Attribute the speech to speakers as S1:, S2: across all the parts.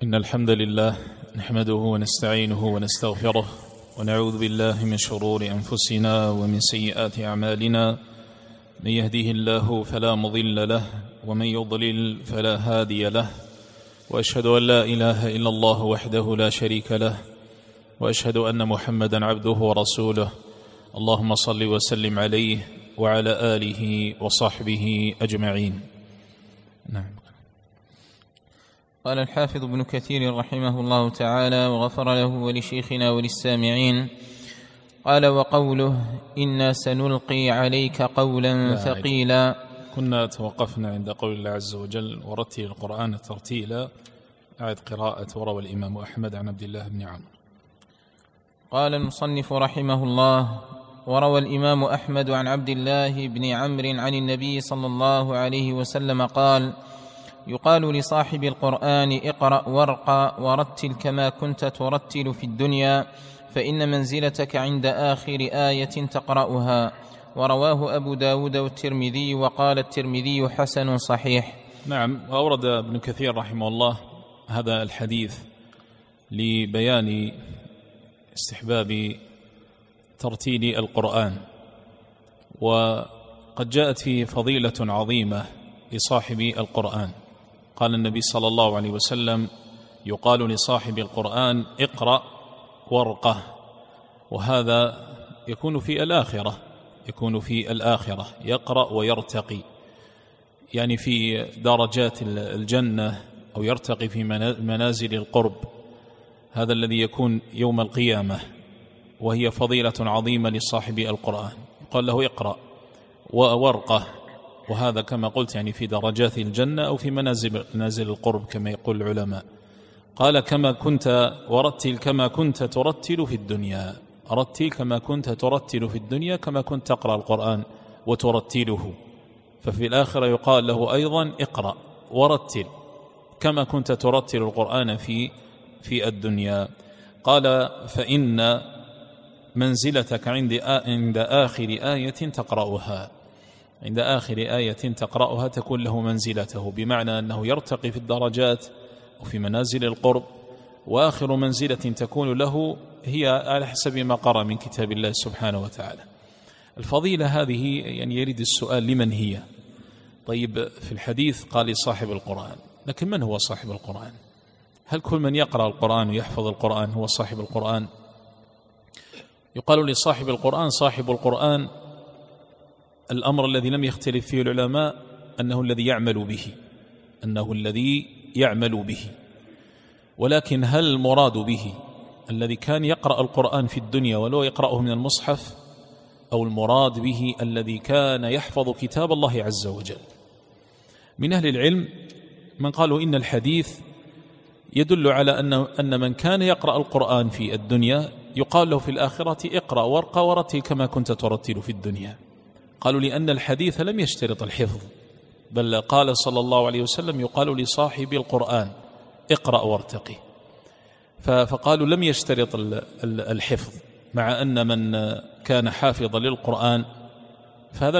S1: إن الحمد لله نحمده ونستعينه ونستغفره ونعوذ بالله من شرور أنفسنا ومن سيئات أعمالنا. من يهده الله فلا مضل له ومن يضلل فلا هادي له، وأشهد أن لا إله إلا الله وحده لا شريك له، وأشهد أن محمدا عبده ورسوله. اللهم صل وسلم عليه وعلى آله وصحبه أجمعين. نعم.
S2: قال الحافظ ابن كثير رحمه الله تعالى وغفر له ولشيخنا وللسامعين، قال: وقوله إنا سنلقي عليك قولا ثقيلا.
S1: كنا توقفنا عند قول الله عز وجل: ورتل القرآن ترتيلا. أعد قراءة: وروى الإمام أحمد عن عبد الله بن عمرو.
S2: قال المصنف رحمه الله: وروى الإمام أحمد عن عبد الله بن عمرو عن النبي صلى الله عليه وسلم قال: يقال لصاحب القرآن: اقرأ وارق ورتل كما كنت ترتل في الدنيا، فإن منزلتك عند آخر آية تقرأها. ورواه أبو داود والترمذي، وقال الترمذي: حسن صحيح.
S1: نعم. وأورد ابن كثير رحمه الله هذا الحديث لبيان استحباب ترتيل القرآن، وقد جاءت فيه فضيلة عظيمة لصاحب القرآن. قال النبي صلى الله عليه وسلم: يقال لصاحب القرآن: اقرأ وارقه. وهذا يكون في الآخرة، يقرأ ويرتقي، يعني في درجات الجنة، أو يرتقي في منازل القرب. هذا الذي يكون يوم القيامة، وهي فضيلة عظيمة لصاحب القرآن. يقال له: اقرأ وارقه. وهذا كما قلت يعني في درجات الجنة أو في منازل القرب كما يقول العلماء. قال: كما كنت ورتل كما كنت ترتل في الدنيا. رتل كما كنت ترتل في الدنيا، كما كنت تقرأ القرآن وترتله. ففي الآخرة يقال له أيضا: اقرأ ورتل كما كنت ترتل القرآن في الدنيا. قال: فإن منزلتك عند آخر آية تقرأها. عند آخر آية تقرأها تكون له منزلته، بمعنى أنه يرتقي في الدرجات وفي منازل القرب، وآخر منزلة تكون له هي على حسب ما قرأ من كتاب الله سبحانه وتعالى. الفضيلة هذه يعني يريد السؤال: لمن هي؟ طيب، في الحديث قال صاحب القرآن، لكن من هو صاحب القرآن؟ هل كل من يقرأ القرآن ويحفظ القرآن هو صاحب القرآن؟ يقال لصاحب القرآن: صاحب القرآن الأمر الذي لم يختلف فيه العلماء أنه الذي يعمل به، ولكن هل المراد به الذي كان يقرأ القرآن في الدنيا ولو يقرأه من المصحف، أو المراد به الذي كان يحفظ كتاب الله عز وجل؟ من أهل العلم من قالوا إن الحديث يدل على أن من كان يقرأ القرآن في الدنيا يقال له في الآخرة: اقرأ وارق ورتل كما كنت ترتل في الدنيا. قالوا لأن الحديث لم يشترط الحفظ، بل قال صلى الله عليه وسلم: يقال لصاحب القرآن: اقرأ وارتقي. فقالوا لم يشترط الحفظ، مع أن من كان حافظا للقرآن فهذا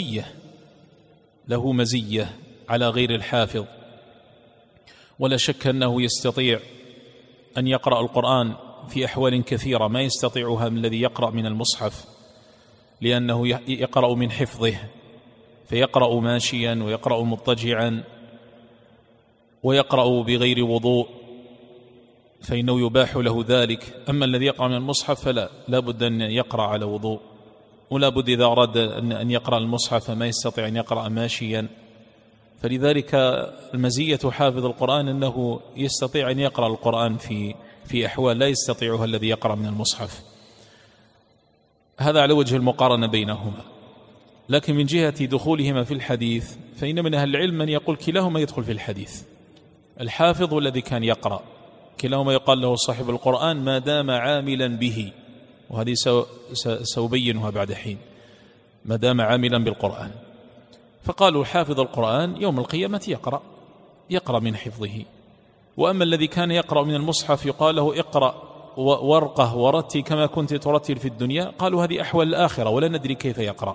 S1: له مزية على غير الحافظ. ولا شك أنه يستطيع أن يقرأ القرآن في أحوال كثيرة ما يستطيعها من الذي يقرأ من المصحف، لأنه يقرأ من حفظه، فيقرأ ماشيا ويقرأ مضطجعا ويقرأ بغير وضوء، فإنه يباح له ذلك. أما الذي يقرأ من المصحف فلا بد أن يقرأ على وضوء، ولا بد إذا أراد أن يقرأ المصحف ما يستطيع أن يقرأ ماشيا. فلذلك المزية حافظ القرآن أنه يستطيع أن يقرأ القرآن في أحوال لا يستطيعها الذي يقرأ من المصحف. هذا على وجه المقارنة بينهما. لكن من جهة دخولهما في الحديث فإن من أهل العلم من يقول كلاهما يدخل في الحديث، الحافظ والذي كان يقرأ، كلاهما يقال له صاحب القرآن ما دام عاملا به، وهذه سأبينها بعد حين، ما دام عاملا بالقرآن. فقالوا حافظ القرآن يوم القيامة يقرأ من حفظه. وأما الذي كان يقرأ من المصحف يقال له: اقرأ وارقه ورتل كما كنت ترتل في الدنيا. قالوا هذه أحوال الآخرة، ولا ندري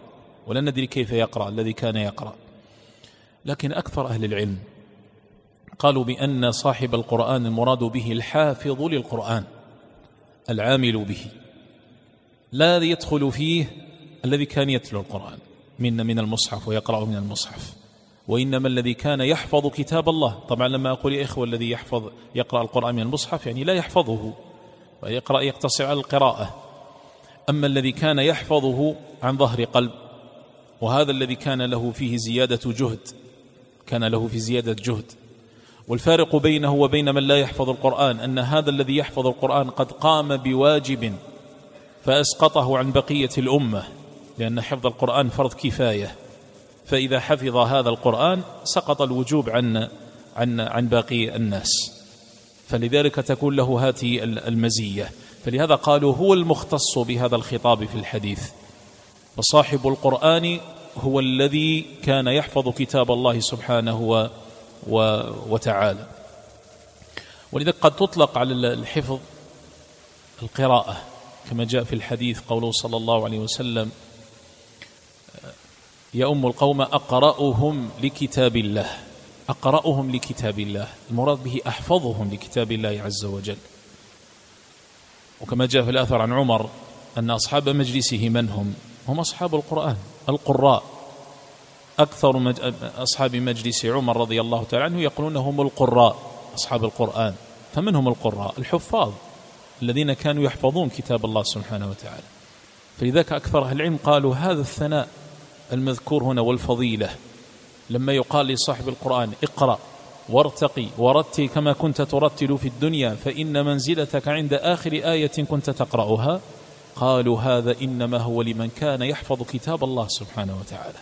S1: كيف يقرأ الذي كان يقرأ. لكن أكثر أهل العلم قالوا بأن صاحب القرآن المراد به الحافظ للقرآن العامل به، لا يدخل فيه الذي كان يتلو القرآن من المصحف ويقرأ من المصحف، وإنما الذي كان يحفظ كتاب الله. طبعا لما أقول يا إخوة الذي يقرأ القرآن من المصحف يعني لا يحفظه ويقرأ يقتصر على القراءة، أما الذي كان يحفظه عن ظهر قلب، وهذا الذي كان له فيه زيادة جهد. والفارق بينه وبين من لا يحفظ القرآن أن هذا الذي يحفظ القرآن قد قام بواجب فأسقطه عن بقية الأمة، لأن حفظ القرآن فرض كفاية، فإذا حفظ هذا القرآن سقط الوجوب عن باقي الناس، فلذلك تكون له هذه المزية. فلهذا قالوا هو المختص بهذا الخطاب في الحديث، وصاحب القرآن هو الذي كان يحفظ كتاب الله سبحانه وتعالى. ولذلك قد تطلق على الحفظ القراءة، كما جاء في الحديث قوله صلى الله عليه وسلم يؤم القوم أقرأهم لكتاب الله، المراد به أحفظهم لكتاب الله عز وجل. وكما جاء في الآثر عن عمر أن أصحاب مجلسه من هم أصحاب القرآن القراء، أكثر أصحاب مجلس عمر رضي الله تعالى عنه يقولون هم القراء أصحاب القرآن. فمن هم القراء؟ الحفاظ الذين كانوا يحفظون كتاب الله سبحانه وتعالى. فلذلك أكثر أهل العلم قالوا هذا الثناء المذكور هنا والفضيلة لما يقال لصاحب القرآن اقرأ وارتقي ورتل كما كنت ترتل في الدنيا فإن منزلتك عند آخر آية كنت تقرأها، قالوا هذا إنما هو لمن كان يحفظ كتاب الله سبحانه وتعالى،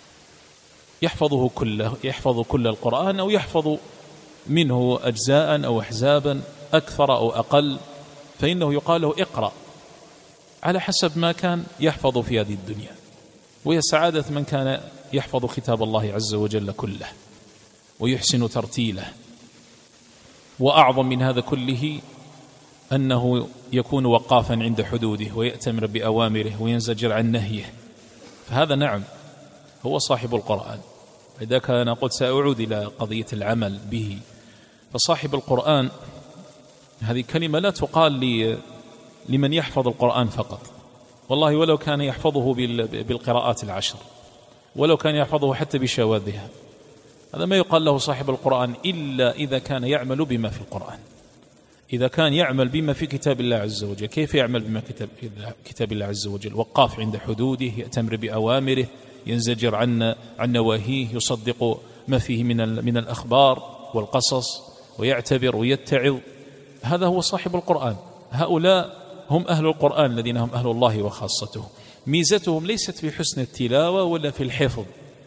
S1: يحفظ كل القرآن أو يحفظ منه أجزاء أو أحزابا أكثر أو أقل، فإنه يقال له اقرأ على حسب ما كان يحفظ في هذه الدنيا. وهي سعادة من كان يحفظ كتاب الله عز وجل كله ويحسن ترتيله. وأعظم من هذا كله أنه يكون وقافا عند حدوده ويأتمر بأوامره وينزجر عن نهيه، فهذا نعم هو صاحب القرآن. إذا كان قد سأعود إلى قضية العمل به، فصاحب القرآن هذه كلمة لا تقال لمن يحفظ القرآن فقط، والله ولو كان يحفظه بالقراءات العشر، ولو كان يحفظه حتى بشواذها، هذا ما يقال له صاحب القرآن إلا إذا كان يعمل بما في القرآن. إذا كان يعمل بما في كتاب الله عز وجل، كيف يعمل بما في كتاب الله عز وجل؟ وقاف عند حدوده، يأتمر بأوامره، ينزجر عن نواهيه، يصدق ما فيه من الأخبار والقصص، ويعتبر ويتعظ. هذا هو صاحب القرآن. هؤلاء هم أهل القرآن الذين هم أهل الله وخاصته. ميزتهم ليست في حسن التلاوة ولا في الحفظ،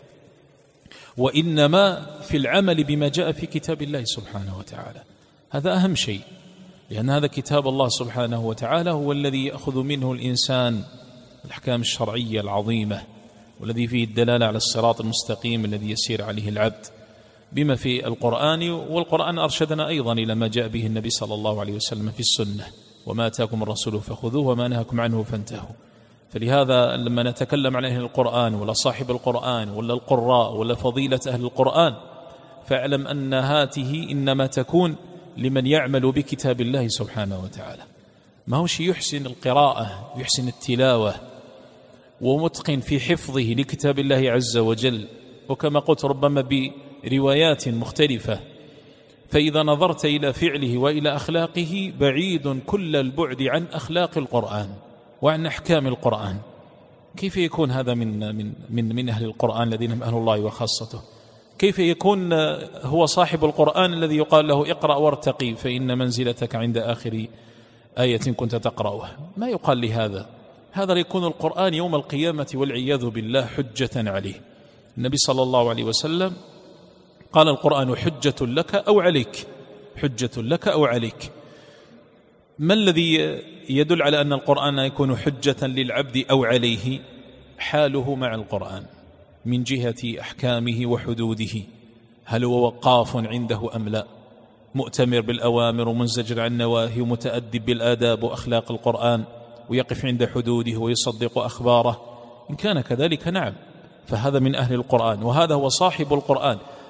S1: وإنما في العمل بما جاء في كتاب الله سبحانه وتعالى. هذا أهم شيء، لأن هذا كتاب الله سبحانه وتعالى هو الذي يأخذ منه الإنسان الأحكام الشرعية العظيمة، والذي فيه الدلالة على الصراط المستقيم الذي يسير عليه العبد بما في القرآن. والقرآن أرشدنا أيضا إلى ما جاء به النبي صلى الله عليه وسلم في السنة: وما أتاكم الرسول فخذوه وما نهاكم عنه فانتهوا. فلهذا لما نتكلم عن أهل القرآن ولا صاحب القرآن ولا القراء ولا فضيلة أهل القرآن، فاعلم أن هاته إنما تكون لمن يعمل بكتاب الله سبحانه وتعالى. ما هو شيء يحسن القراءة يحسن التلاوة ومتقن في حفظه لكتاب الله عز وجل، وكما قلت ربما بروايات مختلفة، فإذا نظرت إلى فعله وإلى أخلاقه بعيد كل البعد عن أخلاق القرآن وعن أحكام القرآن. كيف يكون هذا من أهل القرآن الذين هم أهل الله وخاصته؟ كيف يكون هو صاحب القرآن الذي يقال له اقرأ وارتقي فإن منزلتك عند آخر آية كنت تقرأها؟ ما يقال لهذا. هذا يكون القرآن يوم القيامة والعياذ بالله حجة عليه. النبي صلى الله عليه وسلم قال القرآن حجة لك أو عليك، حجة لك أو عليك. ما الذي يدل على أن القرآن يكون حجة للعبد أو عليه؟ حاله مع القرآن من جهة أحكامه وحدوده، هل هو وقاف عنده أم لا، مؤتمر بالأوامر ومنزجر عن النواهي ومتأدب بالآداب وأخلاق القرآن ويقف عند حدوده ويصدق أخباره؟ إن كان كذلك نعم، فهذا من أهل القرآن، وهذا هو صاحب القرآن.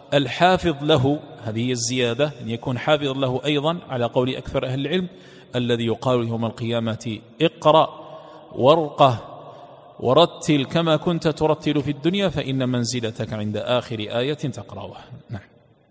S1: الحافظ له، هذه الزيادة، أن يكون حافظ له أيضا على قول أكثر أهل العلم، الذي يقال يوم القيامة اقرأ وارقه ورتل كما كنت ترتل في الدنيا فإن منزلتك عند آخر آية تقرأها. نعم.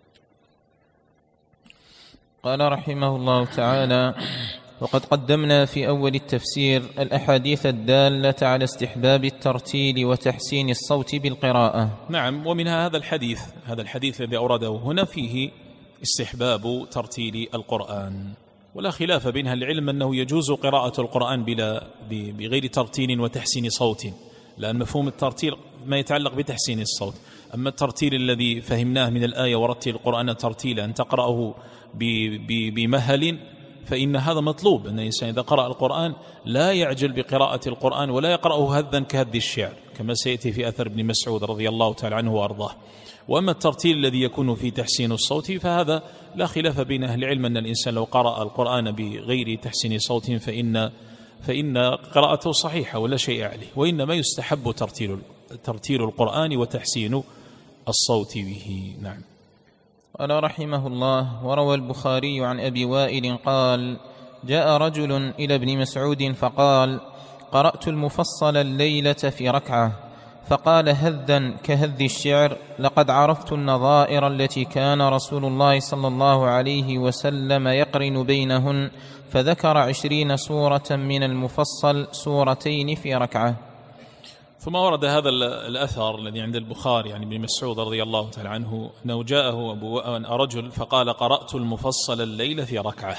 S2: قال رحمه الله تعالى: وقد قدمنا في أول التفسير الأحاديث الدالة على استحباب الترتيل وتحسين الصوت بالقراءة.
S1: نعم، ومنها هذا الحديث الذي أورده هنا فيه استحباب ترتيل القرآن، ولا خلاف بين أهل العلم أنه يجوز قراءة القرآن بغير ترتيل وتحسين صوت، لأن مفهوم الترتيل ما يتعلق بتحسين الصوت. أما الترتيل الذي فهمناه من الآية ورتل القرآن ترتيلا، أن تقرأه بمهل، فإن هذا مطلوب، أن الإنسان إذا قرأ القرآن لا يعجل بقراءة القرآن ولا يقرأه هذا كهذ الشعر، كما سيأتي في أثر ابن مسعود رضي الله تعالى عنه وأرضاه. وأما الترتيل الذي يكون في تحسين الصوت فهذا لا خلاف بين أهل العلم أن الإنسان لو قرأ القرآن بغير تحسين صوت فإن قراءته صحيحة ولا شيء عليه، وإنما يستحب ترتيل القرآن وتحسين الصوت به. نعم.
S2: قال رحمه الله: وروى البخاري عن أبي وائل قال: جاء رجل إلى ابن مسعود فقال: قرأت المفصل الليلة في ركعة، فقال هذا كهذ الشعر: لقد عرفت النظائر التي كان رسول الله صلى الله عليه وسلم يقرن بينهن، فذكر 20 سورة من المفصل، سورتين في ركعة.
S1: ثم ورد هذا الأثر الذي عند البخاري عن ابن مسعود رضي الله تعالى عنه أنه جاءه رجل فقال: قرأت المفصل الليلة في ركعة.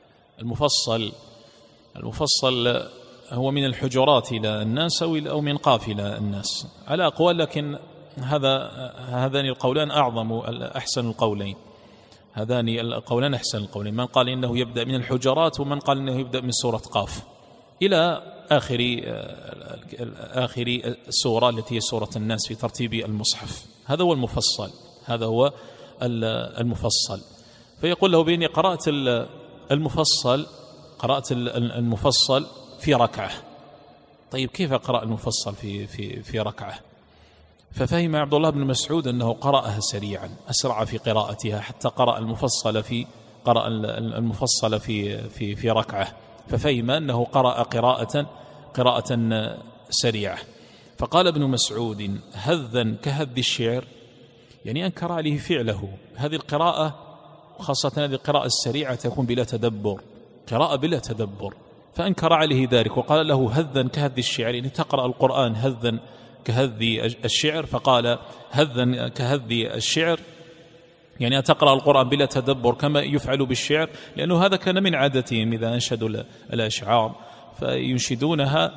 S1: المفصل هو من الحجرات إلى الناس أو من قاف إلى الناس على أقوال، لكن هذان القولان أحسن القولين. هذان القولان أحسن القولين، من قال إنه يبدأ من الحجرات، ومن قال إنه يبدأ من سورة قاف إلى آخر السورة التي هي سورة الناس في ترتيب المصحف. هذا هو المفصل. فيقول له بإني قرأت المفصل في ركعة. طيب كيف قرأ المفصل في ركعة؟ ففهم عبد الله بن مسعود أنه قرأها سريعا، أسرع في قراءتها، حتى قرأ المفصل في ركعة، ففهم أنه قرأ قراءة سريعة. فقال ابن مسعود: هذا كهذ الشعر، يعني أنكر عليه فعله. هذه القراءة، خاصة هذه القراءة السريعة، تكون بلا تدبر، قراءة بلا تدبر، فأنكر عليه ذلك وقال له: هذا كهذ الشعر، يعني تقرأ القرآن هذا كهذ الشعر. فقال: هذا كهذ الشعر، يعني تقرأ القرآن بلا تدبر كما يفعل بالشعر، لأنه هذا كان من عادتهم إذا أنشدوا الأشعار فينشدونها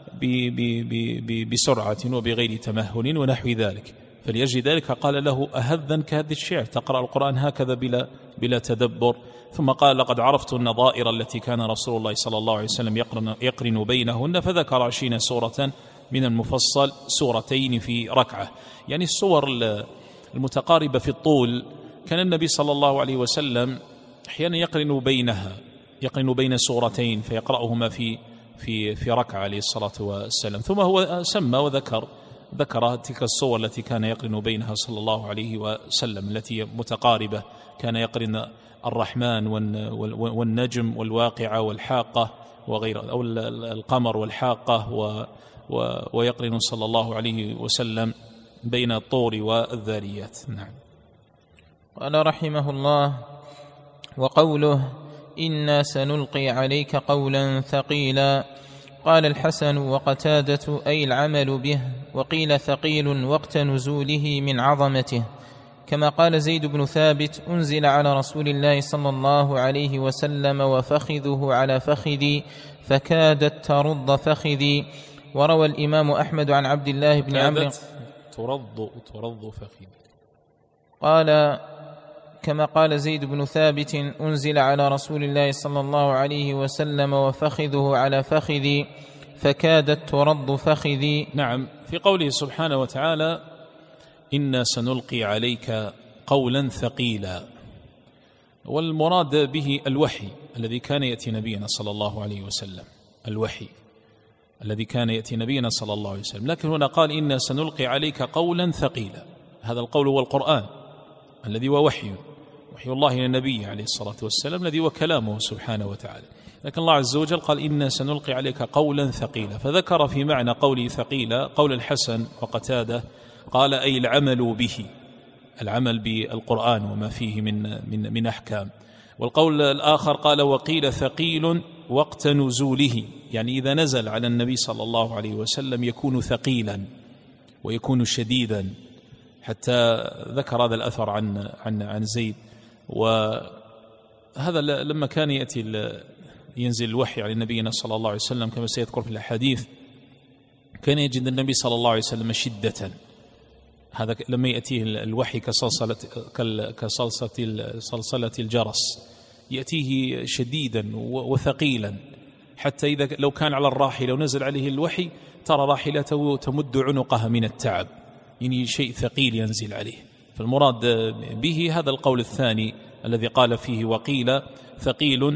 S1: بسرعة وبغير تمهل ونحو ذلك. فليجي ذلك قال له: أهذا كهذ الشعر، تقرأ القرآن هكذا بلا تدبر. ثم قال: لقد عرفت النظائر التي كان رسول الله صلى الله عليه وسلم يقرن بينهن، فذكر 20 سورة من المفصل، سورتين في ركعة. يعني السور المتقاربة في الطول كان النبي صلى الله عليه وسلم أحيانا يقرن بين سورتين فيقرأهما في ركعة عليه الصلاة والسلام. ثم هو سمى وذكر تلك الصور التي كان يقرن بينها صلى الله عليه وسلم، التي متقاربة. كان يقرن الرحمن والنجم والواقعة والحاقة وغيرها، أو القمر والحاقة، ويقرن صلى الله عليه وسلم بين الطور والذاريات. نعم.
S2: قال رحمه الله: وقوله: إنا سنلقي عليك قولا ثقيلا. قال الحسن وقتادة: أي العمل به، وقيل ثقيل وقت نزوله من عظمته، كما قال زيد بن ثابت: أنزل على رسول الله صلى الله عليه وسلم وفخذه على فخذي فكادت ترض فخذي. وروى الإمام أحمد عن عبد الله بن عمرو
S1: ترض فخذي،
S2: قال كما قال زيد بن ثابت: أنزل على رسول الله صلى الله عليه وسلم وفخذه على فخذي فكادت ترض فخذي.
S1: نعم. في قوله سبحانه وتعالى: إنا سنلقي عليك قولا ثقيلا، والمراد به الوحي الذي كان يأتي نبينا صلى الله عليه وسلم، الوحي الذي كان يأتي نبينا صلى الله عليه وسلم. لكن هنا قال: إنا سنلقي عليك قولا ثقيلا، هذا القول هو القرآن، الذي هو وحي الله إلى النبي عليه الصلاة والسلام الذي هو كلامه سبحانه وتعالى. لكن الله عز وجل قال إنا سنلقي عليك قولا ثقيلا، فذكر في معنى قوله ثقيلا قول الحسن وقتادة قال أي العمل بالقرآن وما فيه من أحكام. والقول الآخر قال وقيل ثقيل وقت نزوله، يعني إذا نزل على النبي صلى الله عليه وسلم يكون ثقيلا ويكون شديدا، حتى ذكر هذا الأثر عن زيد. وهذا لما كان ينزل الوحي على نبينا صلى الله عليه وسلم كما سيذكر في الحديث، كان يجد النبي صلى الله عليه وسلم شدة، هذا لما يأتيه الوحي كصلصلة الجرس، يأتيه شديدا وثقيلا، حتى إذا لو كان على الراحلة ونزل عليه الوحي ترى راحلته تمد عنقها من التعب، يعني شيء ثقيل ينزل عليه. فالمراد به هذا القول الثاني الذي قال فيه وقيل ثقيل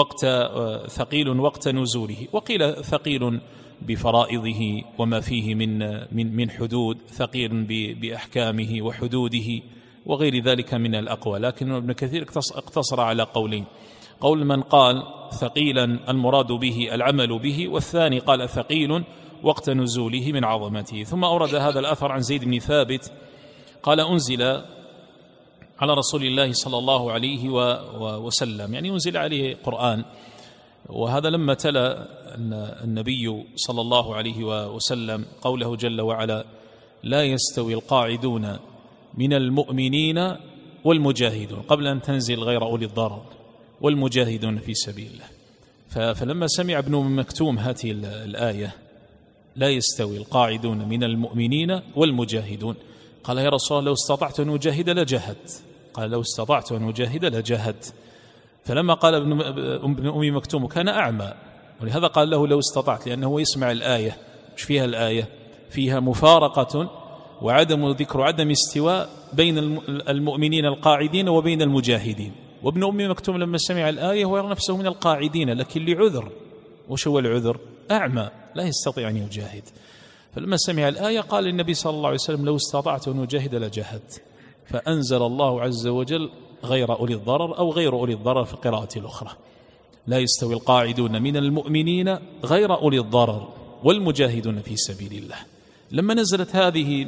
S1: وقت نزوله، وقيل ثقيل بفرائضه وما فيه من حدود، ثقيل بأحكامه وحدوده وغير ذلك من الأقوال. لكن ابن كثير اقتصر على قولين، قول من قال ثقيلا المراد به العمل به، والثاني قال ثقيل وقت نزوله من عظمته. ثم أورد هذا الأثر عن زيد بن ثابت قال أنزل على رسول الله صلى الله عليه وسلم، يعني أنزل عليه قرآن، وهذا لما تلا النبي صلى الله عليه وسلم قوله جل وعلا لا يستوي القاعدون من المؤمنين والمجاهدون، قبل أن تنزل غير أولي الضرر والمجاهدون في سبيل الله. فلما سمع ابن مكتوم هذه الآية لا يستوي القاعدون من المؤمنين والمجاهدون، قال يا رسول الله لو استطعت أن أجاهد لجاهدت، قال لو استطعت أن أجاهد لجاهدت. فلما قال ابن أم مكتوم كان أعمى، ولهذا قال له لو استطعت، لأنه يسمع الآية. مش فيها الآية؟ فيها مفارقة وعدم ذكر عدم استواء بين المؤمنين القاعدين وبين المجاهدين. وابن أم مكتوم لما سمع الآية هو يرى نفسه من القاعدين، لكن لعذر. وش هو العذر؟ أعمى لا يستطيع أن يجاهد. فلما سمع الآية قال النبي صلى الله عليه وسلم لو استطعت أن أجاهد لجاهدت، فأنزل الله عز وجل غير أولي الضرر أو غير أولي الضرر في القراءة الأخرى، لا يستوي القاعدون من المؤمنين غير أولي الضرر والمجاهدون في سبيل الله. لما نزلت هذه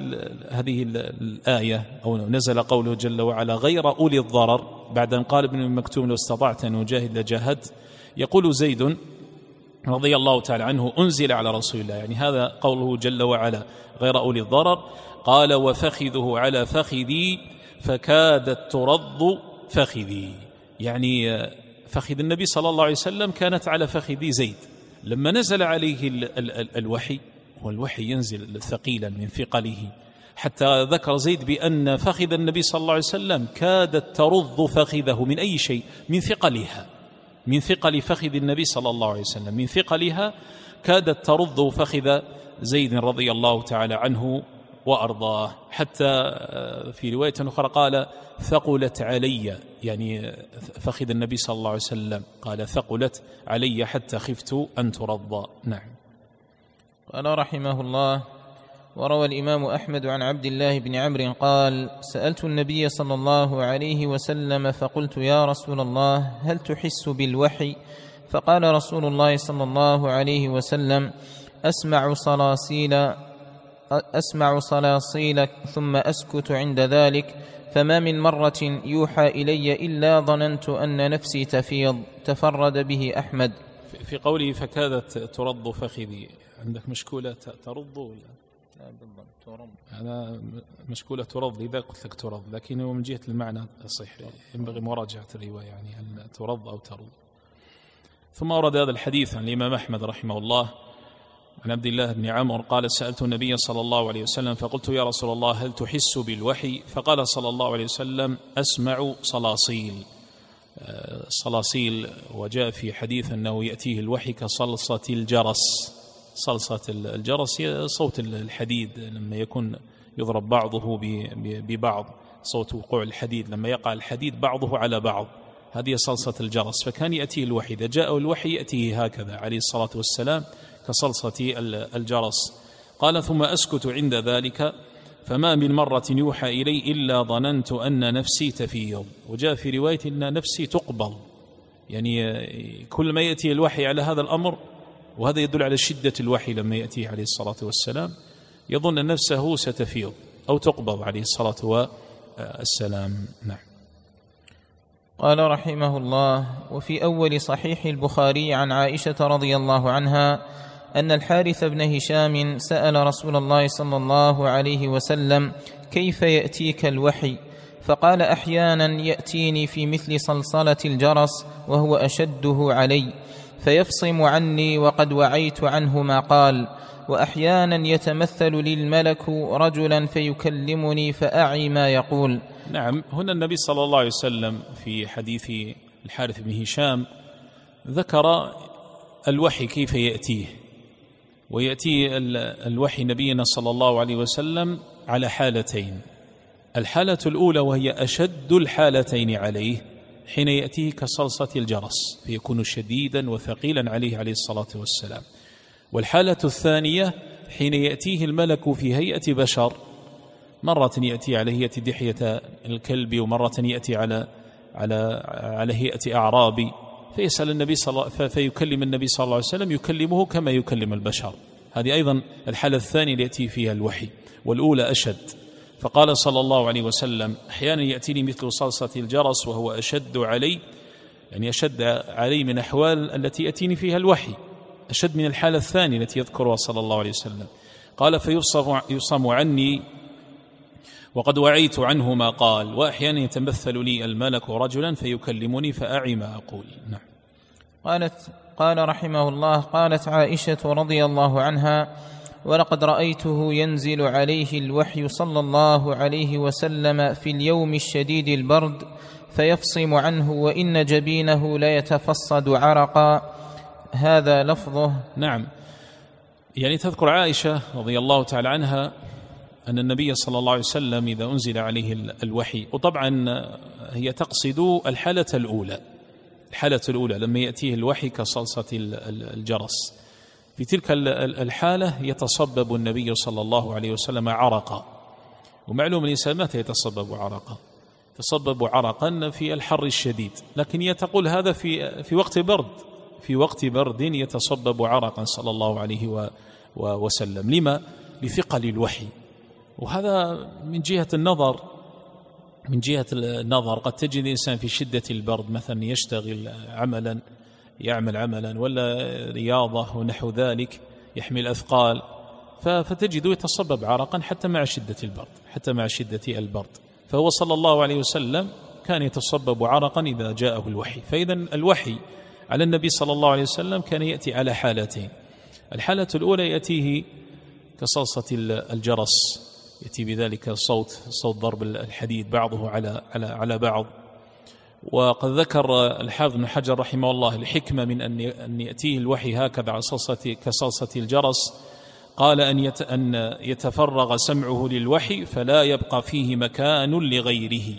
S1: الآية أو نزل قوله جل وعلا غير أولي الضرر بعد أن قال ابن مكتوم لو استطعت أن أجاهد لجاهدت، يقول زيد رضي الله تعالى عنه أنزل على رسول الله، يعني هذا قوله جل وعلا غير أولي الضرر، قال وفخذه على فخذي فكادت ترض فخذي، يعني فخذ النبي صلى الله عليه وسلم كانت على فخذ زيد. لما نزل عليه الوحي، والوحي ينزل ثقيلا من ثقله، حتى ذكر زيد بأن فخذ النبي صلى الله عليه وسلم كادت ترض فخذه من أي شيء، من ثقلها، من ثقل فخذ النبي صلى الله عليه وسلم، من ثقلها كادت ترض فخذ زيد رضي الله تعالى عنه وأرضاه. حتى في رواية أخرى قال ثقلت علي، يعني فخذ النبي صلى الله عليه وسلم قال ثقلت علي حتى خفت أن ترضى. نعم.
S2: قال رحمه الله وروى الإمام أحمد عن عبد الله بن عمرو قال سألت النبي صلى الله عليه وسلم فقلت يا رسول الله هل تحس بالوحي؟ فقال رسول الله صلى الله عليه وسلم أسمع صلاصيل ثم أسكت عند ذلك، فما من مرة يوحى إلي إلا ظننت أن نفسي تفيض. تفرد به أحمد.
S1: في قوله فكادت ترض فخذي، عندك مشكولة ترض ولا؟
S2: لا بالضبط ترض،
S1: أنا مشكولة ترض، إذا قلت لك ترض، لكنه من جهة المعنى الصحيح ينبغي مراجعة الرواية، يعني أن ترض أو ترض. ثم أورد هذا الحديث عن الإمام أحمد رحمه الله عن عبد الله بن عمرو قال سألت النبي صلى الله عليه وسلم فقلت يا رسول الله هل تحس بالوحي؟ فقال صلى الله عليه وسلم أسمع صلاصيل. وجاء في حديث أنه يأتيه الوحي كصلصة الجرس. صلصة الجرس هي صوت الحديد لما يكون يضرب بعضه ببعض، صوت وقوع الحديد لما يقع الحديد بعضه على بعض، هذه صلصة الجرس. فكان يأتيه الوحي، إذا جاء الوحي يأتيه هكذا عليه الصلاة والسلام كصلصة الجرس. قال ثم أسكت عند ذلك، فما من مرة يوحى إلي إلا ظننت أن نفسي تفيض. وجاء في رواية أن نفسي تقبض، يعني كل ما يأتي الوحي على هذا الأمر، وهذا يدل على شدة الوحي لما يأتيه عليه الصلاة والسلام، يظن أن نفسه ستفيض أو تقبض عليه الصلاة والسلام. نعم.
S2: قال رحمه الله: وفي أول صحيح البخاري عن عائشة رضي الله عنها أن الحارث بن هشام سأل رسول الله صلى الله عليه وسلم: كيف يأتيك الوحي؟ فقال: أحيانا يأتيني في مثل صلصلة الجرس وهو أشده علي فيفصم عني وقد وعيت عنه ما قال، وأحيانا يتمثل لي الملك رجلا فيكلمني فأعي ما يقول.
S1: نعم. هنا النبي صلى الله عليه وسلم في حديث الحارث بن هشام ذكر الوحي كيف يأتيه، ويأتي الوحي نبينا صلى الله عليه وسلم على حالتين: الحالة الأولى وهي أشد الحالتين عليه حين يأتيه كصلصة الجرس فيكون شديدا وثقيلا عليه الصلاة والسلام، والحالة الثانية حين يأتيه الملك في هيئة بشر، مرة يأتي على هيئة دحية الكلب، ومرة يأتي على هيئة أعرابي، فيسأل النبي فيكلم النبي صلى الله عليه وسلم يكلمه كما يكلم البشر. هذه أيضا الحالة الثانية التي فيها الوحي، والأولى أشد. فقال صلى الله عليه وسلم: أحيانا يأتيني مثل صلصة الجرس وهو أشد علي، يعني أشد علي من أحوال التي يأتيني فيها الوحي، أشد من الحالة الثانية التي يذكرها صلى الله عليه وسلم. قال: فيصم عني وقد وعيت عنه ما قال، وأحيانا يتمثل لي الملك رجلا فيكلمني فأعي ما أقول. نعم.
S2: قال رحمه الله: قالت عائشة رضي الله عنها: ولقد رأيته ينزل عليه الوحي صلى الله عليه وسلم في اليوم الشديد البرد فيفصم عنه وإن جبينه لا يتفصد عرقا. هذا لفظه.
S1: نعم. يعني تذكر عائشة رضي الله تعالى عنها أن النبي صلى الله عليه وسلم إذا أنزل عليه الوحي، وطبعا هي تقصد الحالة الأولى لما يأتيه الوحي كصلصة الجرس، في تلك الحالة يتصبب النبي صلى الله عليه وسلم عرقا. ومعلوم الإنسان متى يتصبب عرقا؟ يتصبب عرقا في الحر الشديد، لكن هي تقول هذا في وقت برد يتصبب عرقا صلى الله عليه وسلم. لما؟ لثقل الوحي. وهذا من جهة النظر قد تجد الإنسان في شدة البرد مثلا يشتغل يعمل عملا ولا رياضة ونحو ذلك، يحمل أثقال، فتجد يتصبب عرقا حتى مع شدة البرد. فهو صلى الله عليه وسلم كان يتصبب عرقا إذا جاءه الوحي. فإذا الوحي على النبي صلى الله عليه وسلم كان يأتي على حالتين: الحالة الأولى يأتيه كصلصة الجرس، يأتي بذلك صوت ضرب الحديد بعضه على بعض. وقد ذكر الحافظ بن حجر رحمه الله الحكمة من أن يأتيه الوحي هكذا على كصلصة الجرس، قال أن يتفرغ سمعه للوحي فلا يبقى فيه مكان لغيره.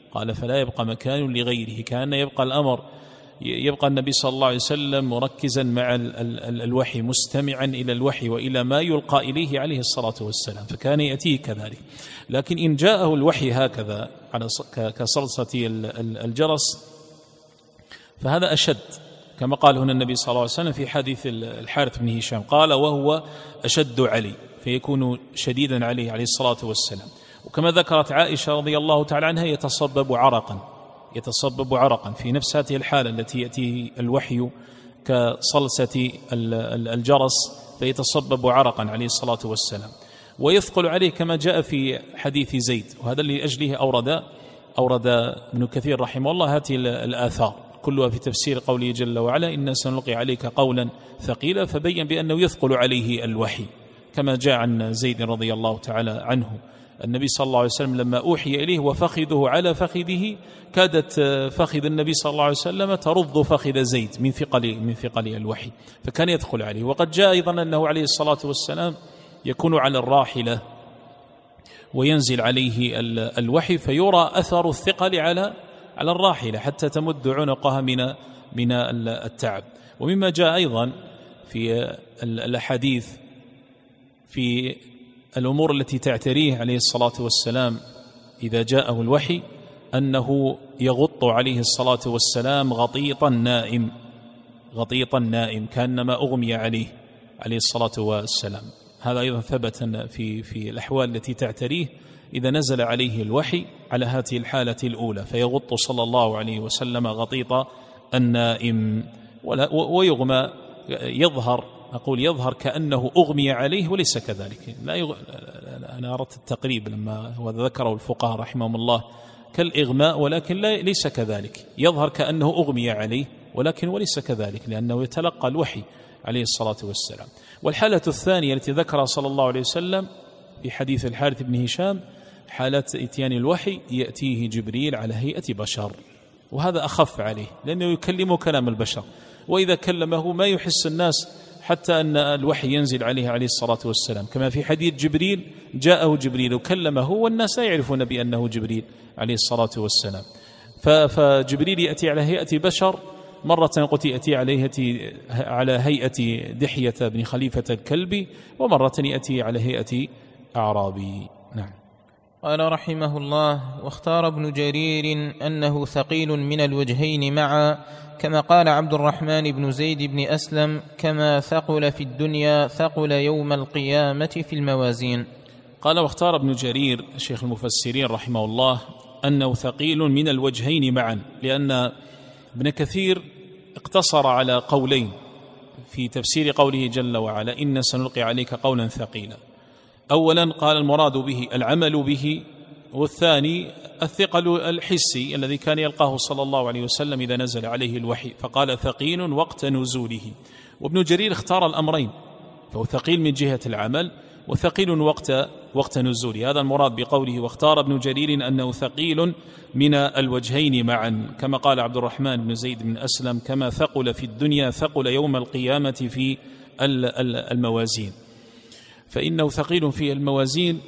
S1: كأن يبقى النبي صلى الله عليه وسلم مركزا مع الوحي، مستمعا إلى الوحي وإلى ما يلقى إليه عليه الصلاة والسلام، فكان يأتيه كذلك. لكن إن جاءه الوحي هكذا كصلصة الجرس فهذا أشد، كما قال هنا النبي صلى الله عليه وسلم في حديث الحارث بن هشام، قال: وهو أشد علي، فيكون شديدا عليه الصلاة والسلام. وكما ذكرت عائشة رضي الله تعالى عنها يتصبب عرقا في نفس هذه الحالة التي يأتيه الوحي كصلصة الجرس، فيتصبب عرقا عليه الصلاة والسلام، ويثقل عليه كما جاء في حديث زيد. وهذا اللي أجله أورد ابن كثير رحمه الله هذه الآثار كلها في تفسير قوله جل وعلا: إنا سنلقي عليك قولا ثقيلا، فبين بأنه يثقل عليه الوحي، كما جاء عن زيد رضي الله تعالى عنه النبي صلى الله عليه وسلم لما أوحي إليه وفخذه على فخذه كادت فخذ النبي صلى الله عليه وسلم ترض فخذ زيد من ثقل الوحي، فكان يدخل عليه. وقد جاء أيضا أنه عليه الصلاة والسلام يكون على الراحلة وينزل عليه الوحي فيرى أثر الثقل على الراحلة حتى تمد عنقها من التعب. ومما جاء أيضا في الأحاديث في الأمور التي تعتريه عليه الصلاة والسلام إذا جاءه الوحي أنه يغط عليه الصلاة والسلام غطيطا نائم كأنما أغمي عليه الصلاة والسلام. هذا أيضا ثبت في الأحوال التي تعتريه إذا نزل عليه الوحي على هذه الحالة الأولى، فيغط صلى الله عليه وسلم غطيط النائم ويغمى، يظهر كأنه أغمي عليه وليس كذلك. أنا أردت التقريب لما هو ذكره الفقهاء رحمهم الله كالإغماء، ولكن ليس كذلك، يظهر كأنه أغمي عليه ولكن وليس كذلك، لأنه يتلقى الوحي عليه الصلاة والسلام. والحالة الثانية التي ذكرها صلى الله عليه وسلم في حديث الحارث بن هشام حالة إتيان الوحي، يأتيه جبريل على هيئة بشر، وهذا أخف عليه لأنه يكلمه كلام البشر، وإذا كلمه ما يحس الناس حتى أن الوحي ينزل عليه الصلاة والسلام، كما في حديث جبريل جاءه جبريل وكلمه والناس لا يعرفون بأنه جبريل عليه الصلاة والسلام. فجبريل يأتي على هيئة بشر، مرة قلت يأتي على هيئة دحية بن خليفة الكلبي، ومرة يأتي على هيئة أعرابي. نعم.
S2: قال رحمه الله: واختار ابن جرير أنه ثقيل من الوجهين معا، كما قال عبد الرحمن بن زيد بن أسلم: كما ثقل في الدنيا ثقل يوم القيامة في الموازين.
S1: قال: واختار ابن جرير شيخ المفسرين رحمه الله أنه ثقيل من الوجهين معا، لأن ابن كثير اقتصر على قولين في تفسير قوله جل وعلا: إن سنلقي عليك قولا ثقيلا. أولا قال المراد به العمل به، والثاني الثقل الحسي الذي كان يلقاه صلى الله عليه وسلم إذا نزل عليه الوحي، فقال ثقيل وقت نزوله. وابن جرير اختار الأمرين، فهو ثقيل من جهة العمل وثقيل وقت نزوله. هذا المراد بقوله واختار ابن جرير أنه ثقيل من الوجهين معا، كما قال عبد الرحمن بن زيد بن أسلم: كما ثقل في الدنيا ثقل يوم القيامة في الموازين. فإنه ثقيل في الموازين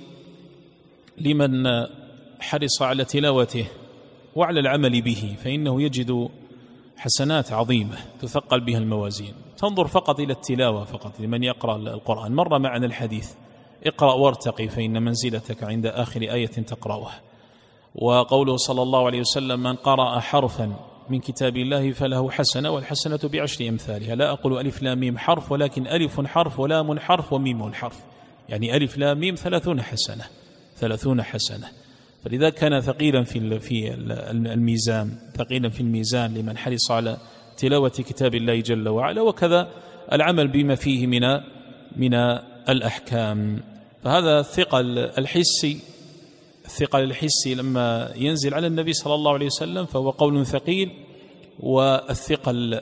S1: لمن حرص على تلاوته وعلى العمل به، فإنه يجد حسنات عظيمة تثقل بها الموازين. تنظر فقط إلى التلاوة فقط لمن يقرأ القرآن. مر معنا الحديث: اقرأ وارتقي فإن منزلتك عند آخر آية تقرأها. وقوله صلى الله عليه وسلم: من قرأ حرفا من كتاب الله فله حسنة، والحسنة بعشر أمثالها. لا أقول ألف لام ميم حرف، ولكن ألف حرف ولام حرف وميم حرف، يعني ألف لام ميم 30 حسنة. فلذا كان ثقيلا في الميزان، ثقيلا في الميزان لمن حرص على تلاوة كتاب الله جل وعلا، وكذا العمل بما فيه من الأحكام. فهذا الثقل الحسي لما ينزل على النبي صلى الله عليه وسلم فهو قول ثقيل. والثقل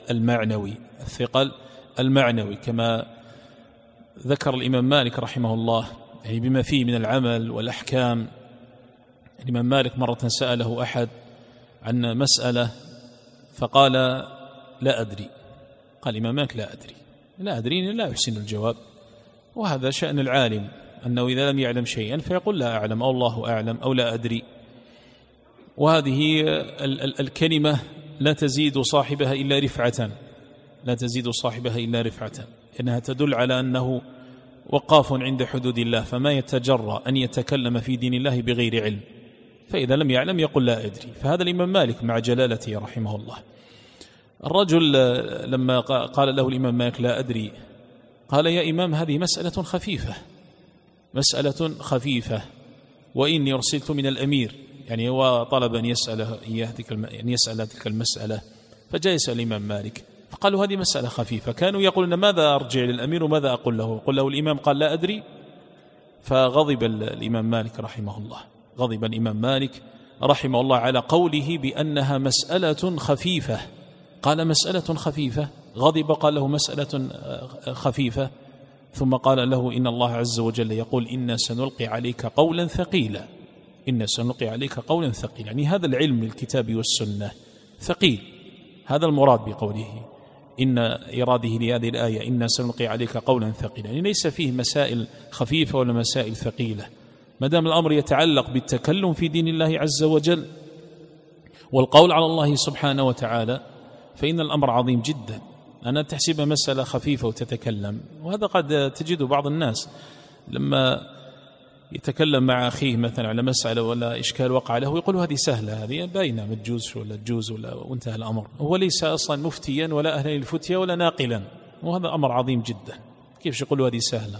S1: المعنوي كما ذكر الإمام مالك رحمه الله، يعني بما فيه من العمل والأحكام. الإمام مالك مرة سأله أحد عن مسألة فقال: لا أدري. قال الإمام مالك: لا أدري لا يحسن الجواب. وهذا شأن العالم، أنه إذا لم يعلم شيئا فيقول لا أعلم أو الله أعلم أو لا أدري. وهذه الكلمة لا تزيد صاحبها إلا رفعة، إنها تدل على أنه وقاف عند حدود الله، فما يتجرأ أن يتكلم في دين الله بغير علم، فإذا لم يعلم يقول لا أدري. فهذا الإمام مالك مع جلالته رحمه الله. الرجل لما قال له الإمام مالك لا أدري، قال: يا إمام هذه مسألة خفيفة، وإني أرسلت من الأمير، يعني هو طلب أن يسأل تلك المسألة، فجاء يسأل الإمام مالك، فقالوا هذه مسألة خفيفة. كانوا يقولون: ماذا أرجع للأمير وماذا أقول له؟ قل له الإمام قال لا أدري. فغضب الإمام مالك رحمه الله على قوله بأنها مسألة خفيفة. قال: مسألة خفيفة؟ غضب، قال له: مسألة خفيفة. ثم قال له: إن الله عز وجل يقول: إنا سنلقي عليك قولا ثقيلا. يعني هذا العلم الكتاب والسنة ثقيل، هذا المراد بقوله إن إراده لهذه الآية: إنا سنلقي عليك قولا ثقيلا، يعني ليس فيه مسائل خفيفة ولا مسائل ثقيلة. ما دام الأمر يتعلق بالتكلم في دين الله عز وجل والقول على الله سبحانه وتعالى فإن الأمر عظيم جدا. أنا تحسب مسألة خفيفة وتتكلم، وهذا قد تجد بعض الناس لما يتكلم مع أخيه مثلا على مسألة ولا إشكال وقع له ويقول هذه سهلة، هذه باينة ما تجوز ولا تجوز وانتهى الأمر. هو ليس أصلا مفتيا ولا أهلا للفتية ولا ناقلا، وهذا أمر عظيم جدا. كيف يقول هذه سهلة؟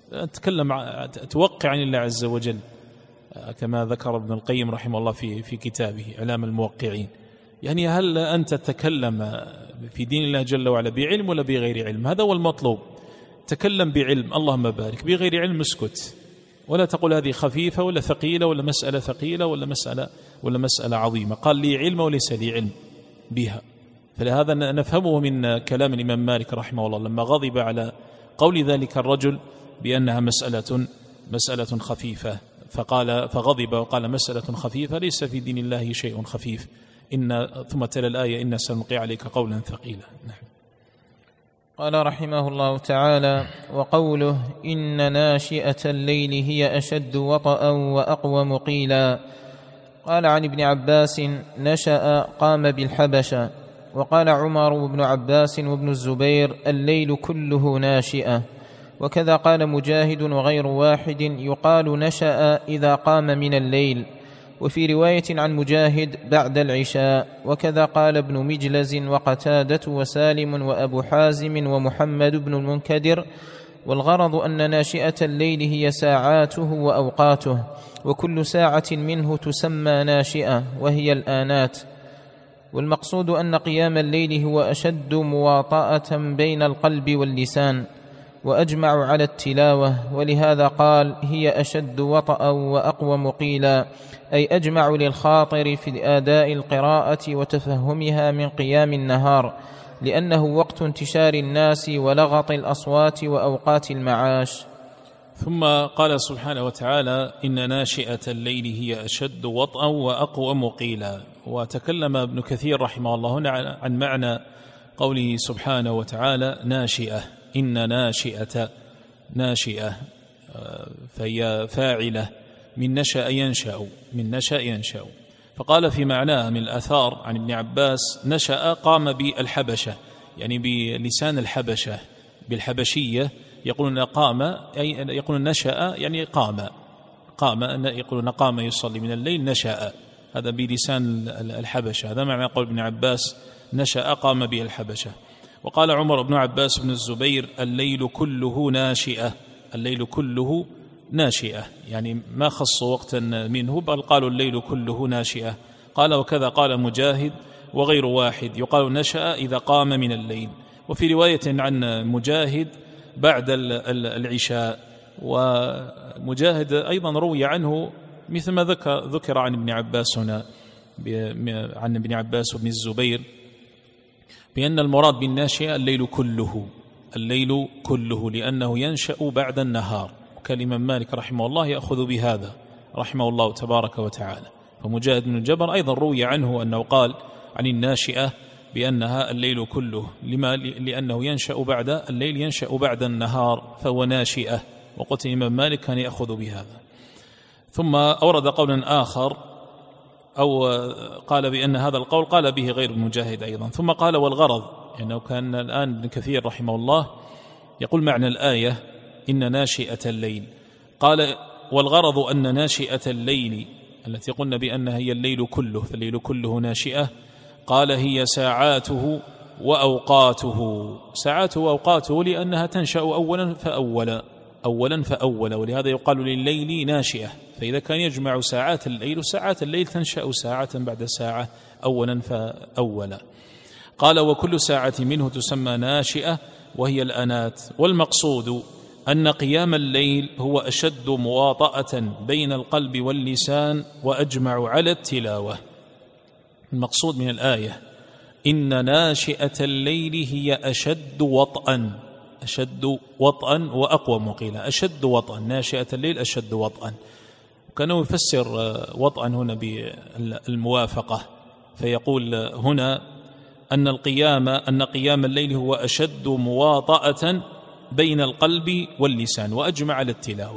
S1: توقع عن الله عز وجل، كما ذكر ابن القيم رحمه الله في كتابه إعلام الموقعين. يعني هل أنت تتكلم في دين الله جل وعلا بعلم ولا بغير علم؟ هذا هو المطلوب. تكلم بعلم اللهم بارك، بغير علم اسكت، ولا تقول هذه خفيفة ولا ثقيلة ولا مسألة ثقيلة ولا مسألة عظيمة. قال لي علم وليس لي علم بها. فلهذا نفهمه من كلام الإمام مالك رحمه الله لما غضب على قول ذلك الرجل بأنها مسألة خفيفة، فغضب وقال مسألة خفيفة، ليس في دين الله شيء خفيف. ثم تلا الآية إن سنلقي عليك قولا ثقيلا. نعم.
S2: قال رحمه الله تعالى: وقوله إن ناشئة الليل هي أشد وطأ وأقوم قيلا. قال عن ابن عباس: نشأ قام بالحبشة. وقال عمر بن عباس وابن الزبير: الليل كله ناشئة. وكذا قال مجاهد وغير واحد: يقال نشأ إذا قام من الليل. وفي رواية عن مجاهد: بعد العشاء. وكذا قال ابن مجلز وقتادة وسالم وأبو حازم ومحمد بن المنكدر. والغرض أن ناشئة الليل هي ساعاته وأوقاته، وكل ساعة منه تسمى ناشئة وهي الآنات. والمقصود أن قيام الليل هو أشد مواطأة بين القلب واللسان، وأجمع على التلاوة. ولهذا قال: هي أشد وطأ وأقوم قيلا، أي أجمع للخاطر في أداء القراءة وتفهمها من قيام النهار، لأنه وقت انتشار الناس ولغط الأصوات وأوقات المعاش.
S1: ثم قال سبحانه وتعالى: إن ناشئة الليل هي أشد وطئا وأقوم قيلا. وتكلم ابن كثير رحمه الله هنا عن معنى قوله سبحانه وتعالى ناشئة. إن ناشئة فهي فاعلة من نشأ ينشأ. فقال في معناه من الآثار عن ابن عباس: نشأ قام بالحبشة، يعني بلسان الحبشة بالحبشية يقولون قام، أي يقولون نشأ يعني قام، يقولون قام يصلي من الليل نشأ، هذا بلسان الحبشة. هذا معنى قول ابن عباس نشأ قام به الحبشة. وقال عمر بن عباس بن الزبير: الليل كله ناشئة، يعني ما خصوا وقتا منه، بل قالوا الليل كله ناشئة. قال: وكذا قال مجاهد وغير واحد، يقال نشأ إذا قام من الليل. وفي رواية عن مجاهد: بعد العشاء. ومجاهد أيضا روي عنه مثل ما ذكر عن ابن عباس هنا، عن ابن عباس وابن الزبير، بأن المراد بالناشئة الليل كله لأنه ينشأ بعد النهار. وكالإمام مالك رحمه الله يأخذ بهذا رحمه الله تبارك وتعالى. فمجاهد بن الجبر أيضا روي عنه أنه قال عن الناشئة بأنها الليل كله، لأنه ينشأ بعد النهار فهو ناشئة. وقلت الإمام مالك كان يأخذ بهذا. ثم أورد قولا آخر، أو قال بأن هذا القول قال به غير المجاهد أيضا. ثم قال: والغرض، يعني كان الآن ابن كثير رحمه الله يقول معنى الآية إن ناشئة الليل، قال: والغرض أن ناشئة الليل التي قلنا بأنها هي الليل كله، فالليل كله ناشئة، قال: هي ساعاته وأوقاته، لأنها تنشأ أولا فأولا، ولهذا يقال لليل ناشئة. فإذا كان يجمع ساعات الليل تنشأ ساعة بعد ساعة أولا فأولا. قال: وكل ساعة منه تسمى ناشئة وهي الأنات. والمقصود أن قيام الليل هو أشد مواطأة بين القلب واللسان وأجمع على التلاوة. المقصود من الآية إن ناشئة الليل هي أشد وطئا وأقوم قيلا. أشد وطئا، ناشئة الليل أشد وطئا. كانوا يفسر وطئا هنا بالموافقة، فيقول هنا أن قيام الليل هو أشد مواطأة بين القلب واللسان وأجمع على التلاوة.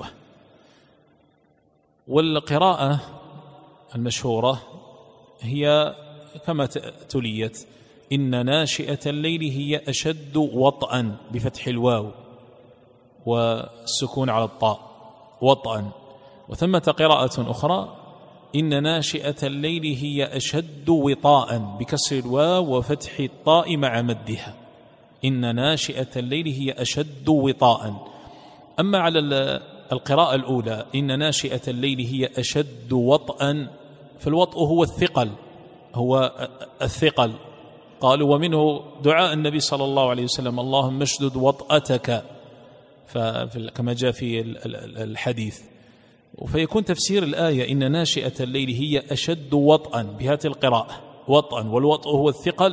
S1: والقراءة المشهورة هي كما تليت: إن ناشئة الليل هي أشد وطئا بفتح الواو والسكون على الطاء، وطئا. وثمة قراءة أخرى: إن ناشئة الليل هي أشد وطاء، بكسر الواو وفتح الطاء مع مدها. إن ناشئة الليل هي أشد وطاء. أما على القراءة الأولى: إن ناشئة الليل هي أشد وطئا، فالوطء هو الثقل، هو الثقل. قالوا ومنه دعاء النبي صلى الله عليه وسلم: اللهم اشدد وطأتك، كما جاء في الحديث. فيكون تفسير الآية إن ناشئة الليل هي أشد وطئا بهذه القراءة، وطئا، والوطء هو الثقل،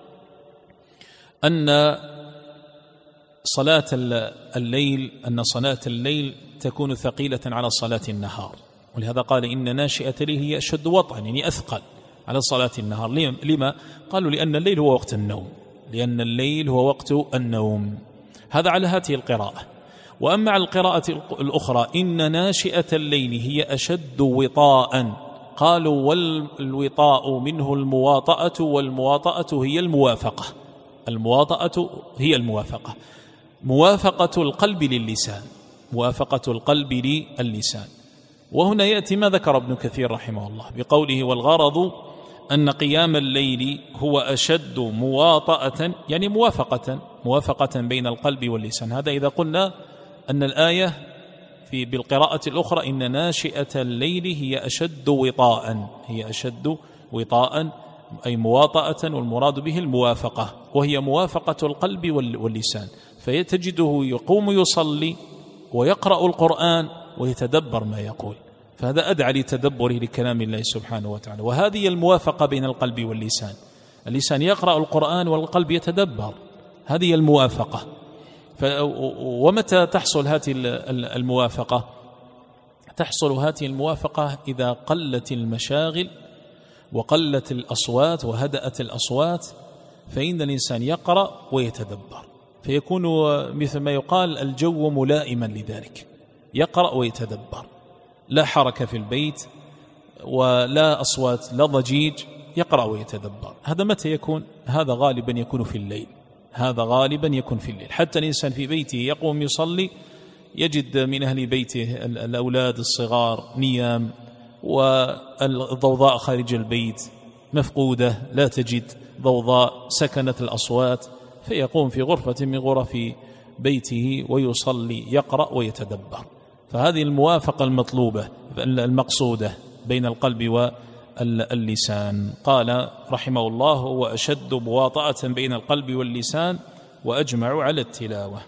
S1: أن صلاة الليل تكون ثقيلة على صلاة النهار، ولهذا قال إن ناشئة الليل هي أشد وطئا، يعني أثقل على صلاة النهار. لما؟ قالوا لأن الليل هو وقت النوم، لأن الليل هو وقت النوم. هذا على هذه القراءة. وأما على القراءة الأخرى: إن ناشئة الليل هي أشد وطاء، قالوا والوطاء منه المواطأة، والمواطأة هي الموافقة. المواطأة هي الموافقة، موافقة القلب للسان، موافقة القلب للسان. وهنا يأتي ما ذكر ابن كثير رحمه الله بقوله: والغرض أن قيام الليل هو أشد مواطأة، يعني موافقة بين القلب واللسان. هذا إذا قلنا أن الآية بالقراءة الأخرى: إن ناشئة الليل هي أشد وطاء، هي أشد وطاء أي مواطأة، والمراد به الموافقة، وهي موافقة القلب واللسان. فتجده يقوم يصلي ويقرأ القرآن ويتدبر ما يقول، فهذا أدعى لتدبره لكلام الله سبحانه وتعالى. وهذه الموافقة بين القلب واللسان، اللسان يقرأ القرآن والقلب يتدبر، هذه الموافقة. ومتى تحصل هذه الموافقة؟ تحصل هذه الموافقة إذا قلت المشاغل وقلت الأصوات وهدأت الأصوات، فإن الإنسان يقرأ ويتدبر، فيكون مثل ما يقال الجو ملائما لذلك، يقرأ ويتدبر، لا حركة في البيت ولا أصوات، لا ضجيج، يقرأ ويتدبر. هذا متى يكون؟ هذا غالبا يكون في الليل، هذا غالبا يكون في الليل. حتى الإنسان في بيته يقوم يصلي يجد من أهل بيته الأولاد الصغار نيام، والضوضاء خارج البيت مفقودة، لا تجد ضوضاء، سكنت الأصوات، فيقوم في غرفة من غرف بيته ويصلي، يقرأ ويتدبر. فهذه الموافقة المطلوبة المقصودة بين القلب واللسان. قال رحمه الله: هو أشد مواطأة بين القلب واللسان وأجمع على التلاوة.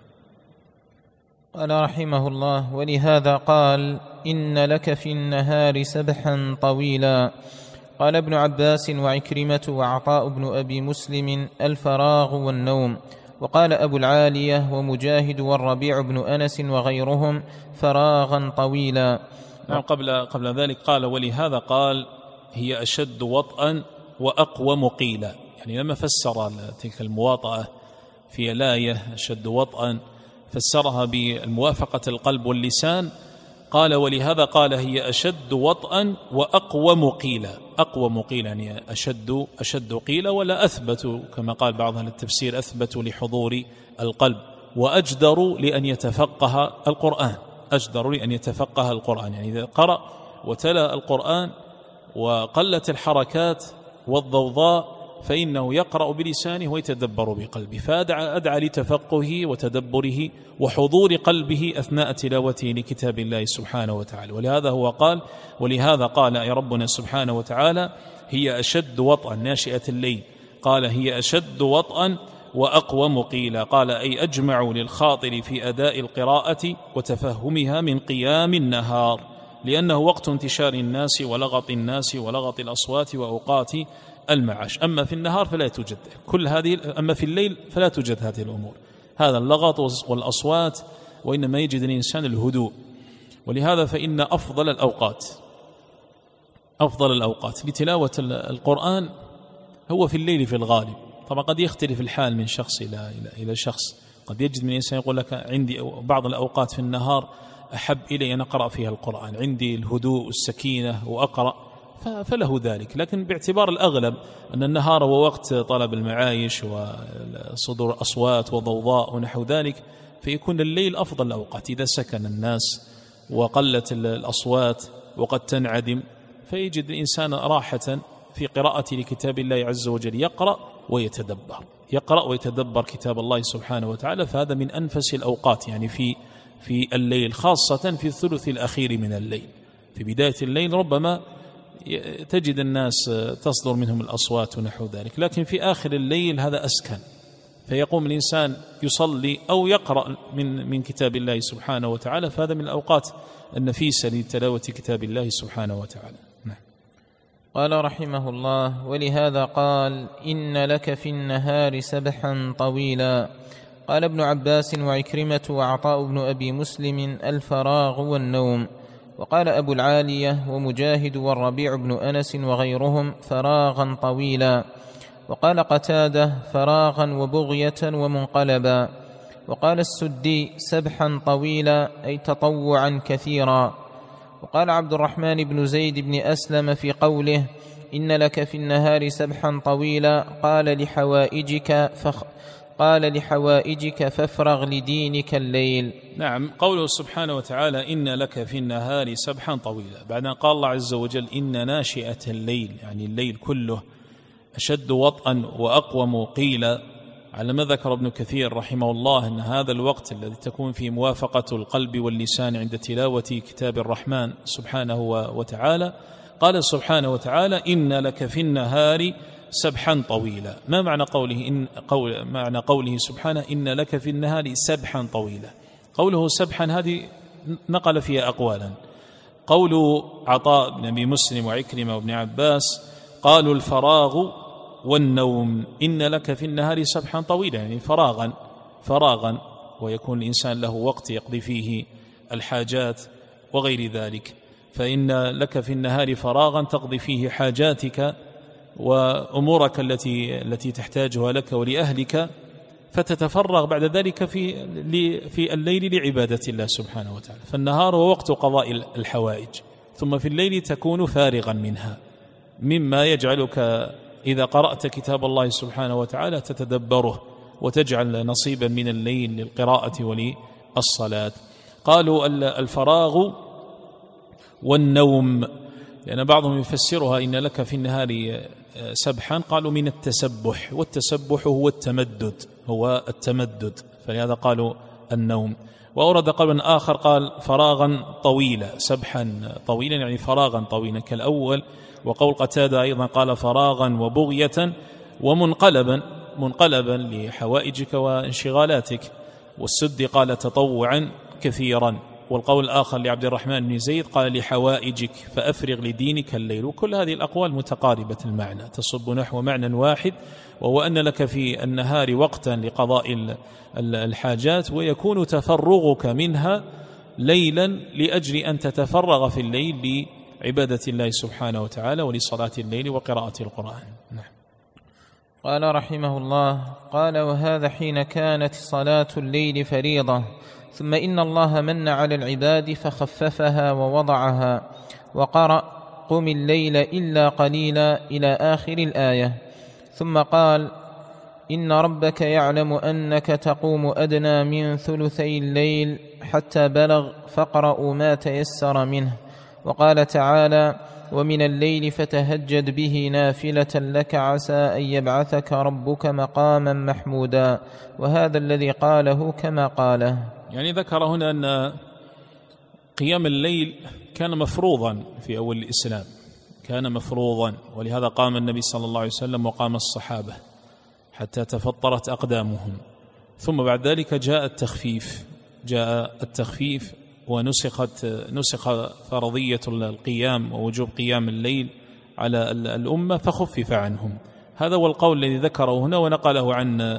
S2: قال رحمه الله: ولهذا قال: إن لك في النهار سبحا طويلا. قال ابن عباس وعكرمة وعطاء بن أبي مسلم: الفراغ والنوم. وقال أبو العالية ومجاهد والربيع بن أنس وغيرهم: فراغا طويلا.
S1: قبل ذلك قال: ولهذا قال هي أشد وطئا وأقوم قيلا. يعني لما فسر تلك المواطأة في الآية أشد وطئا فسرها بالموافقة القلب واللسان، قال: ولهذا قال هي أشد وطئا وأقوم قيلا. أقوم قيلا يعني أشد قيلا، ولا أثبت كما قال بعض أهل التفسير، أثبت لحضور القلب، وأجدر لأن يتفقه القرآن، أجدر لأن يتفقه القرآن. يعني إذا قرأ وتلا القرآن وقلت الحركات والضوضاء فإنه يقرأ بلسانه ويتدبر بقلبه، فأدعى لتفقهه وتدبره وحضور قلبه أثناء تلاوته لكتاب الله سبحانه وتعالى. ولهذا هو قال: ولهذا قال يا ربنا سبحانه وتعالى هي أشد وطئا، ناشئة الليل، قال هي أشد وطئا وأقوم قيلا، قال أي أجمع للخاطر في أداء القراءة وتفهمها من قيام النهار، لأنه وقت انتشار الناس ولغط الناس ولغط الأصوات وأوقات المعاش. أما في النهار فلا توجد كل هذه، أما في الليل فلا توجد هذه الأمور، هذا اللغط والأصوات، وإنما يجد الإنسان الهدوء. ولهذا فإن أفضل الأوقات لتلاوة القرآن هو في الليل في الغالب. طبعا قد يختلف الحال من شخص إلى شخص، قد يجد من إنسان يقول لك عندي بعض الأوقات في النهار أحب إلي أن أقرأ فيها القرآن، عندي الهدوء والسكينة وأقرأ، فله ذلك. لكن باعتبار الأغلب أن النهار هو وقت طلب المعايش وصدور أصوات وضوضاء ونحو ذلك، فيكون الليل أفضل الأوقات إذا سكن الناس وقلت الأصوات وقد تنعدم، فيجد الإنسان راحة في قراءة لكتاب الله عز وجل، يقرأ ويتدبر كتاب الله سبحانه وتعالى. فهذا من أنفس الأوقات يعني في الليل، خاصة في الثلث الأخير من الليل. في بداية الليل ربما تجد الناس تصدر منهم الأصوات ونحو ذلك، لكن في آخر الليل هذا أسكن، فيقوم الإنسان يصلي أو يقرأ من كتاب الله سبحانه وتعالى، فهذا من الأوقات النفيسة لتلاوة كتاب الله سبحانه وتعالى. نعم.
S2: قال رحمه الله: ولهذا قال: إن لك في النهار سبحا طويلا. قال ابن عباس وعكرمة وعطاء بن أبي مسلم: الفراغ والنوم. وقال أبو العالية ومجاهد والربيع بن أنس وغيرهم: فراغا طويلا. وقال قتادة: فراغا وبغية ومنقلبا. وقال السدي: سبحا طويلا أي تطوعا كثيرا. وقال عبد الرحمن بن زيد بن أسلم في قوله: إن لك في النهار سبحا طويلا، قال لحوائجك فافرغ لدينك الليل.
S1: نعم، قوله سبحانه وتعالى: إن لك في النهار سبحا طويلا، بعد أن قال الله عز وجل: إن ناشئة الليل، يعني الليل كله، أشد وطئا وأقوم قيلا، على ما ذكر ابن كثير رحمه الله أن هذا الوقت الذي تكون فيه موافقة القلب واللسان عند تلاوة كتاب الرحمن سبحانه وتعالى. قال سبحانه وتعالى: إن لك في النهار سبحا طويلا. ما معنى قوله سبحانه: إن لك في النهار سبحا طويلا؟ قوله سبحا هذه نقل فيها أقوالا. قول عطاء بن أبي مسلم وعكرمة وابن عباس قالوا: الفراغ والنوم. إن لك في النهار سبحا طويلا، يعني فراغا، ويكون الإنسان له وقت يقضي فيه الحاجات وغير ذلك. فإن لك في النهار فراغا تقضي فيه حاجاتك وأمورك التي تحتاجها لك ولأهلك، فتتفرغ بعد ذلك في الليل لعبادة الله سبحانه وتعالى. فالنهار هو وقت قضاء الحوائج، ثم في الليل تكون فارغا منها، مما يجعلك إذا قرأت كتاب الله سبحانه وتعالى تتدبره وتجعل نصيبا من الليل للقراءة وللصلاة. قالوا الفراغ والنوم، لأن بعضهم يفسرها إن لك في النهار سبحا، قالوا من التسبح، والتسبح هو التمدد، فلهذا قالوا النوم. وأورد قولا آخر قال: فراغا طويلا، سبحا طويلا يعني فراغا طويلا كالأول. وقول قتادة أيضا قال: فراغا وبغية منقلبا لحوائجك وانشغالاتك. والسدي قال: تطوعا كثيرا. والقول الآخر لعبد الرحمن بن زيد قال: لحوائجك فأفرغ لدينك الليل. وكل هذه الأقوال متقاربة المعنى، تصب نحو معنى واحد، وهو أن لك في النهار وقتا لقضاء الحاجات، ويكون تفرغك منها ليلا لأجل أن تتفرغ في الليل لعبادة الله سبحانه وتعالى ولصلاة الليل وقراءة القرآن. نعم.
S2: قال رحمه الله: قال: وهذا حين كانت صلاة الليل فريضة، ثم إن الله من على العباد فخففها ووضعها، وقرأ: قم الليل إلا قليلا إلى آخر الآية. ثم قال: إن ربك يعلم أنك تقوم أدنى من ثلثي الليل حتى بلغ، فاقرأوا ما تيسر منه. وقال تعالى: ومن الليل فتهجد به نافلة لك عسى أن يبعثك ربك مقاما محمودا. وهذا الذي قاله كما قاله.
S1: يعني ذكر هنا أن قيام الليل كان مفروضا في أول الإسلام، كان مفروضا، ولهذا قام النبي صلى الله عليه وسلم وقام الصحابة حتى تفطرت أقدامهم. ثم بعد ذلك جاء التخفيف ونسخ فرضية القيام ووجوب قيام الليل على الأمة فخفف عنهم. هذا هو القول الذي ذكره هنا ونقله عن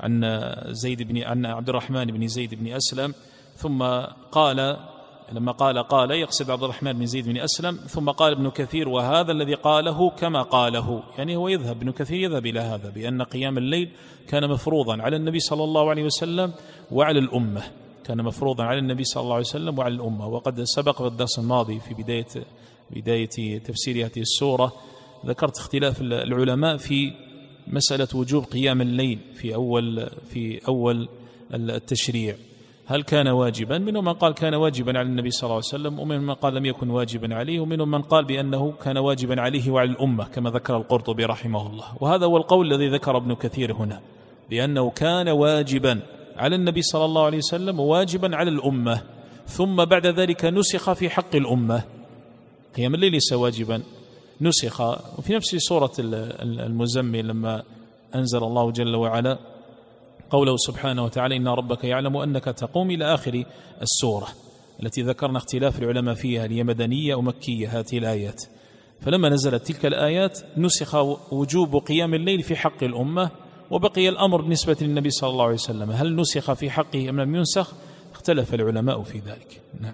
S1: عبد الرحمن بن زيد بن أسلم. ثم قال، لما قال يقصد عبد الرحمن بن زيد بن أسلم، ثم قال ابن كثير: وهذا الذي قاله كما قاله، يعني هو ابن كثير يذهب إلى هذا، بأن قيام الليل كان مفروضا على النبي صلى الله عليه وسلم وعلى الأمة، كان مفروضا على النبي صلى الله عليه وسلم وعلى الأمة. وقد سبق في الدرس الماضي في بداية تفسير هذه السورة ذكرت اختلاف العلماء في مسألة وجوب قيام الليل في أول التشريع. هل كان واجبا؟ منهم من قال كان واجبا على النبي صلى الله عليه وسلم، ومنهم من قال لم يكن واجبا عليه، ومنهم من قال بأنه كان واجبا عليه وعلى الأمة كما ذكر القرطبي رحمه الله. وهذا هو القول الذي ذكر ابن كثير هنا، بأنه كان واجبا على النبي صلى الله عليه وسلم وواجبا على الأمة، ثم بعد ذلك نسخ في حق الأمة. قيام الليل ليس واجبا، نسخ. وفي نفس سورة المزمل لما أنزل الله جل وعلا قوله سبحانه وتعالى إن ربك يعلم أنك تقوم إلى آخر السورة التي ذكرنا اختلاف العلماء فيها هل هي مدنية أو مكية هذه الآيات. فلما نزلت تلك الآيات نسخ وجوب قيام الليل في حق الأمة، وبقي الأمر بالنسبة للنبي صلى الله عليه وسلم هل نسخ في حقه أم لم ينسخ؟ اختلف العلماء في ذلك. نعم.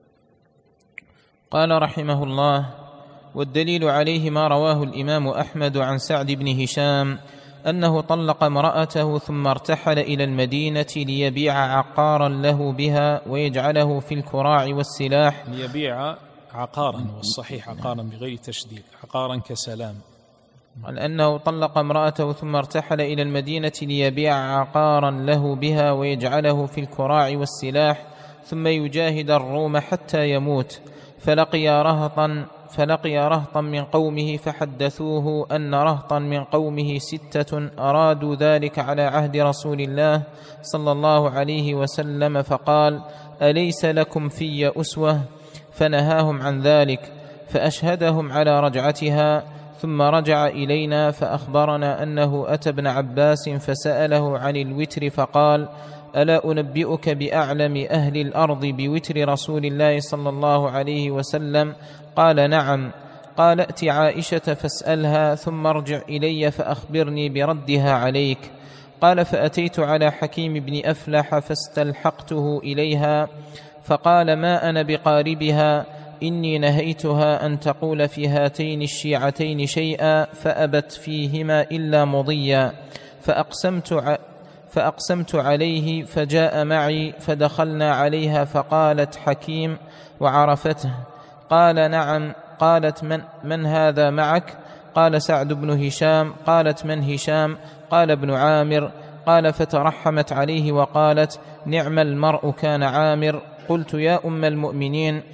S2: قال رحمه الله: والدليل عليه ما رواه الإمام أحمد عن سعد بن هشام أنه طلق امرأته ثم ارتحل إلى المدينة ليبيع عقارا له بها ويجعله في الكراع والسلاح.
S1: ليبيع عقارا، والصحيح عقارا بغير تشديد، عقارا كسلام.
S2: أنه طلق امرأته ثم ارتحل إلى المدينة ليبيع عقارا له بها ويجعله في الكراع والسلاح ثم يجاهد الروم حتى يموت. فلقي رهطا من قومه فحدثوه أن رهطا من قومه 6 أرادوا ذلك على عهد رسول الله صلى الله عليه وسلم، فقال: أليس لكم في أسوة؟ فنهاهم عن ذلك، فأشهدهم على رجعتها. ثم رجع إلينا فأخبرنا أنه أتى ابن عباس فسأله عن الوتر فقال: ألا أنبئك بأعلم أهل الأرض بوتر رسول الله صلى الله عليه وسلم؟ قال: نعم. قال: ائت عائشة فاسألها ثم ارجع إلي فأخبرني بردها عليك. قال: فأتيت على حكيم بن أفلح فاستلحقته إليها فقال: ما أنا بقاربها، إني نهيتها أن تقول في هاتين الشيعتين شيئا فأبت فيهما إلا مضيا، فأقسمت عليه فجاء معي فدخلنا عليها فقالت: حكيم وعرفته؟ قال: نعم. قالت: من هذا معك؟ قال: سعد بن هشام. قالت: من هشام؟ قال: ابن عامر. قال: فترحمت عليه وقالت: نعم المرء كان عامر. قلت: يا أم المؤمنين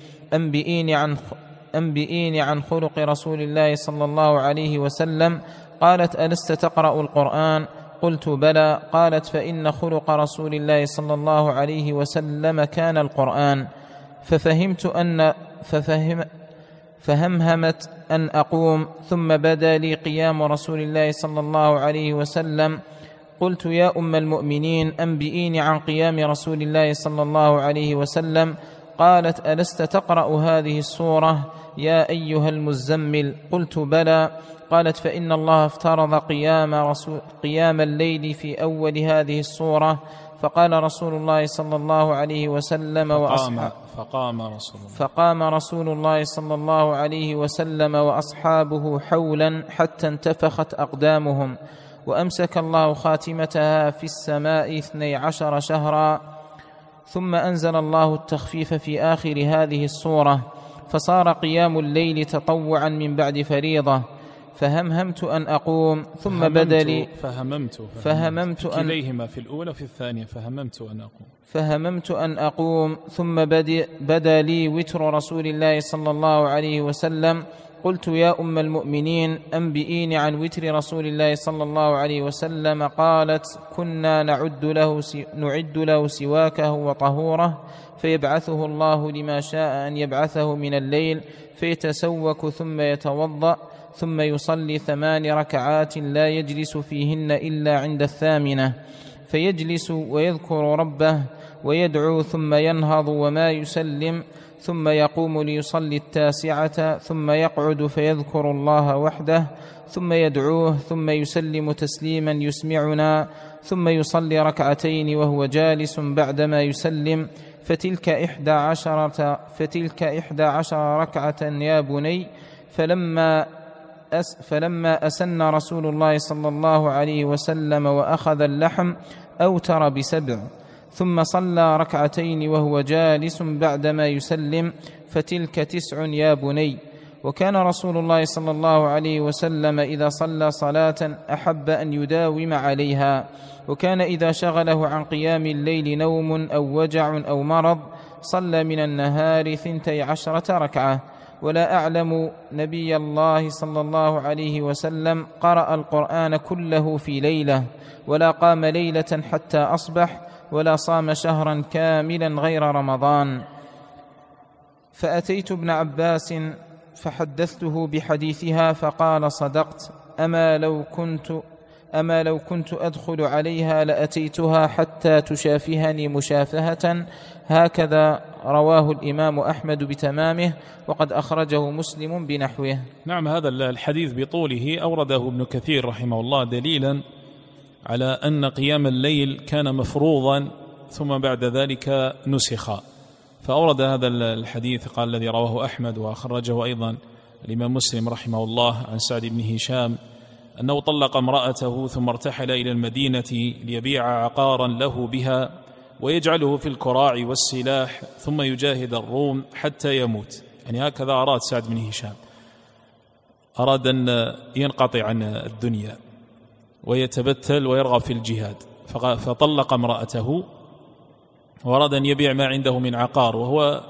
S2: أنبئيني عن خلق رسول الله صلى الله عليه وسلم. قالت: ألست تقرأ القرآن؟ قلت: بلى. قالت: فإن خلق رسول الله صلى الله عليه وسلم كان القرآن. فهمهمت أن أقوم، ثم بدا لي قيام رسول الله صلى الله عليه وسلم. قلت: يا أم المؤمنين أنبئيني عن قيام رسول الله صلى الله عليه وسلم. قالت: ألست تقرأ هذه السورة يا أيها المزمل؟ قلت: بلى. قالت: فإن الله افترض قيام الليل في أول هذه السورة. فقام رسول الله صلى الله عليه وسلم وأصحابه حولا حتى انتفخت أقدامهم، وأمسك الله خاتمتها في السماء 12 شهرا، ثم أنزل الله التخفيف في آخر هذه السورة، فصار قيام الليل تطوعا من بعد فريضة. فهمهمت أن أقوم، ثم بدا لي فهممت
S1: كليهما في الأولى وفي الثانية
S2: فهممت أن أقوم، ثم بدا لي وتر رسول الله صلى الله عليه وسلم. قلت: يا أم المؤمنين أنبئيني عن وتر رسول الله صلى الله عليه وسلم. قالت: كنا نعد له سواكه وطهوره، فيبعثه الله لما شاء أن يبعثه من الليل، فيتسوك ثم يتوضأ، ثم يصلي 8 ركعات لا يجلس فيهن إلا عند 8، فيجلس ويذكر ربه ويدعو، ثم ينهض وما يسلم، ثم يقوم ليصلي 9، ثم يقعد فيذكر الله وحده، ثم يدعوه، ثم يسلم تسليما يسمعنا، ثم يصلي 2 وهو جالس بعدما يسلم، فتلك 11 ركعة يا بني. فلما أسن رسول الله صلى الله عليه وسلم وأخذ اللحم أوتر ب7، ثم صلى 2 وهو جالس بعدما يسلم، فتلك 9 يا بني. وكان رسول الله صلى الله عليه وسلم إذا صلى صلاة أحب أن يداوم عليها، وكان إذا شغله عن قيام الليل نوم أو وجع أو مرض صلى من النهار 12 ركعة. ولا أعلم نبي الله صلى الله عليه وسلم قرأ القرآن كله في ليلة، ولا قام ليلة حتى أصبح، ولا صام شهرا كاملا غير رمضان. فأتيت ابن عباس فحدثته بحديثها فقال: صدقت، أما لو كنت أدخل عليها لأتيتها حتى تشافهني مشافهة. هكذا رواه الإمام أحمد بتمامه، وقد أخرجه مسلم بنحوه.
S1: نعم، هذا الحديث بطوله أورده ابن كثير رحمه الله دليلا على أن قيام الليل كان مفروضا ثم بعد ذلك نسخ، فأورد هذا الحديث قال الذي رواه أحمد وأخرجه أيضا الإمام مسلم رحمه الله عن سعد بن هشام أنه طلق امرأته ثم ارتحل إلى المدينة ليبيع عقارا له بها ويجعله في الكراع والسلاح ثم يجاهد الروم حتى يموت. يعني هكذا أراد سعد بن هشام، أراد أن ينقطع عن الدنيا ويتبتل ويرغب في الجهاد، فطلق امرأته وأراد أن يبيع ما عنده من عقار، وهو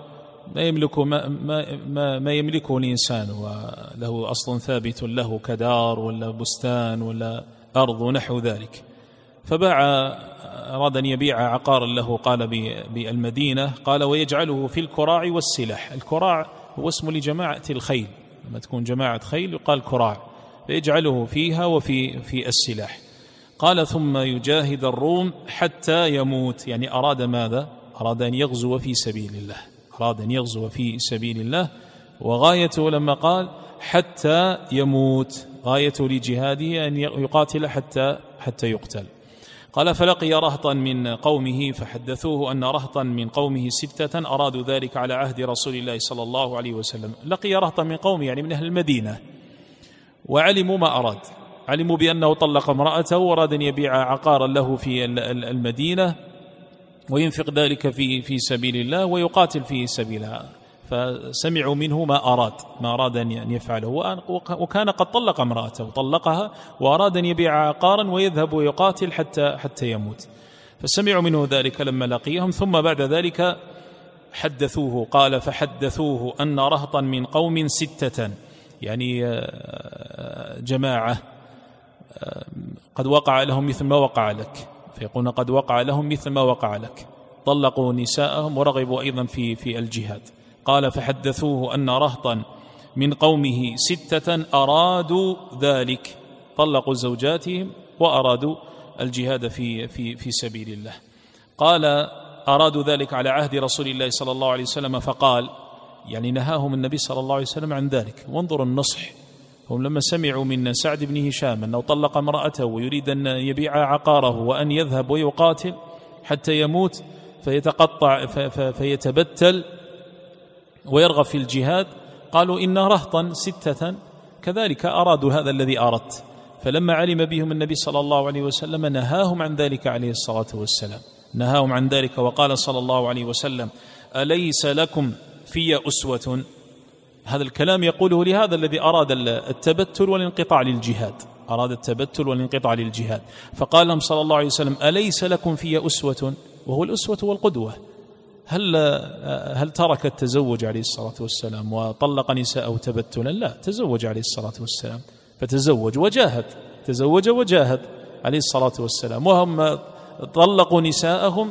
S1: ما يملكه الإنسان، وله أصل ثابت له كدار ولا بستان ولا أرض ونحو ذلك، فباع، أراد أن يبيع عقارا له قال بالمدينة، قال ويجعله في الكراع والسلاح. الكراع هو اسم لجماعة الخيل، لما تكون جماعة خيل يقال كراع، فيجعله فيها وفي السلاح. قال ثم يجاهد الروم حتى يموت، يعني أراد ماذا؟ أراد أن يغزو في سبيل الله، أراد أن يغزو في سبيل الله، وغايته لما قال حتى يموت غايته لجهاده أن يقاتل حتى يقتل. قال فلقي رهطا من قومه فحدثوه أن رهطا من قومه 6 أرادوا ذلك على عهد رسول الله صلى الله عليه وسلم. لقي رهطا من قومه يعني من أهل المدينة، وعلموا ما أراد، علموا بأنه طلق امرأته وأراد أن يبيع عقارا له في المدينة وينفق ذلك في سبيل الله ويقاتل في سبيلها، فسمعوا منه ما أراد أن يفعله، وكان قد طلق امرأته وطلقها وأراد أن يبيع عقارا ويذهب ويقاتل حتى يموت، فسمعوا منه ذلك لما لقيهم. ثم بعد ذلك حدثوه، قال فحدثوه أن رهطا من قوم 6، يعني جماعة قد وقع لهم مثل ما وقع لك، فيقولون قد وقع لهم مثل ما وقع لك، طلقوا نساءهم ورغبوا أيضا في الجهاد. قال فحدثوه أن رهطا من قومه 6 أرادوا ذلك، طلقوا زوجاتهم وأرادوا الجهاد في سبيل الله. قال أرادوا ذلك على عهد رسول الله صلى الله عليه وسلم، فقال يعني نهاهم النبي صلى الله عليه وسلم عن ذلك. وانظروا النصح، هم لما سمعوا من سعد بن هشام أنه طلق امرأته ويريد أن يبيع عقاره وأن يذهب ويقاتل حتى يموت فيتقطع فيتبتل ويرغب في الجهاد، قالوا إن رهطا 6 كذلك أرادوا هذا الذي أردت. فلما علم بهم النبي صلى الله عليه وسلم نهاهم عن ذلك عليه الصلاة والسلام، نهاهم عن ذلك، وقال صلى الله عليه وسلم أليس لكم في أسوة؟ هذا الكلام يقوله لهذا الذي أراد التبتل والانقطاع للجهاد، أراد التبتل والانقطاع للجهاد، فقال لهم صلى الله عليه وسلم أليس لكم في أسوة؟ وهو الأسوة والقدوة. هل ترك التزوج عليه الصلاة والسلام وطلق نساءه تبتلا؟ لا، تزوج عليه الصلاة والسلام، فتزوج وجاهد، تزوج وجاهد عليه الصلاة والسلام، وهم طلقوا نساءهم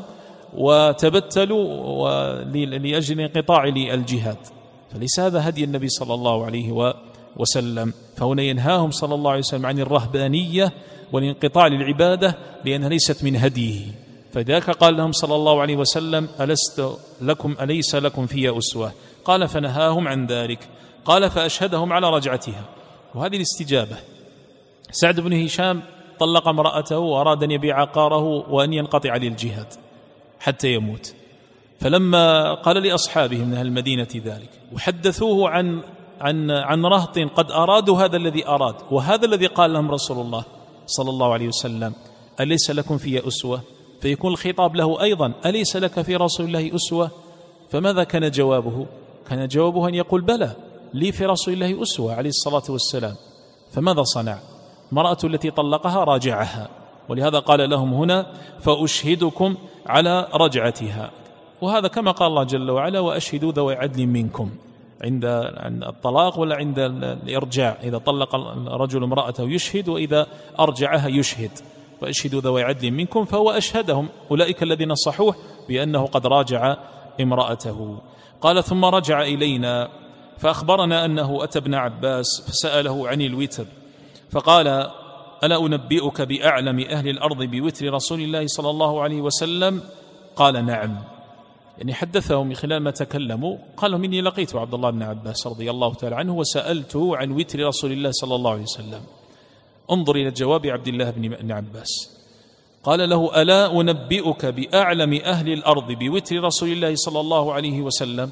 S1: وتبتلوا لأجل انقطاع الجهاد، فليس هذا هدي النبي صلى الله عليه وسلم. فهنا ينهاهم صلى الله عليه وسلم عن الرهبانية والانقطاع للعبادة لأنها ليست من هديه، فذاك قال لهم صلى الله عليه وسلم أليس لكم في أسوة؟ قال فنهاهم عن ذلك. قال فأشهدهم على رجعتها، وهذه الاستجابة. سعد بن هشام طلق امرأته وأراد أن يبيع عقاره وأن ينقطع للجهاد حتى يموت، فلما قال لأصحابه من أهل المدينة ذلك وحدثوه عن رهط قد أرادوا هذا الذي أراد، وهذا الذي قال لهم رسول الله صلى الله عليه وسلم أليس لكم في أسوة؟ فيكون الخطاب له أيضا أليس لك في رسول الله أسوة؟ فماذا كان جوابه؟ كان جوابه أن يقول بلى، لي في رسول الله أسوة عليه الصلاة والسلام. فماذا صنع؟ المرأة التي طلقها راجعها، ولهذا قال لهم هنا فأشهدكم على رجعتها. وهذا كما قال الله جل وعلا وأشهدوا ذوي عدل منكم عند الطلاق ولا عند الإرجاع. إذا طلق الرجل امرأته يشهد، وإذا أرجعها يشهد. فأشهدوا ذوي عدل منكم، فهو أشهدهم أولئك الذين نصحوه بأنه قد راجع امرأته. قال ثم رجع إلينا فأخبرنا أنه أتى ابن عباس فسأله عن الوتر فقال ألا أنبئك بأعلم أهل الأرض بوتر رسول الله صلى الله عليه وسلم؟ قال نعم. يعني حدثهم من خلال ما تكلموا. قال لهم إني لقيت عبد الله بن عباس رضي الله تعالى عنه وسألته عن وتر رسول الله صلى الله عليه وسلم. انظر إلى جواب عبد الله بن عباس. قال له ألا أنبئك بأعلم أهل الأرض بوتر رسول الله صلى الله عليه وسلم؟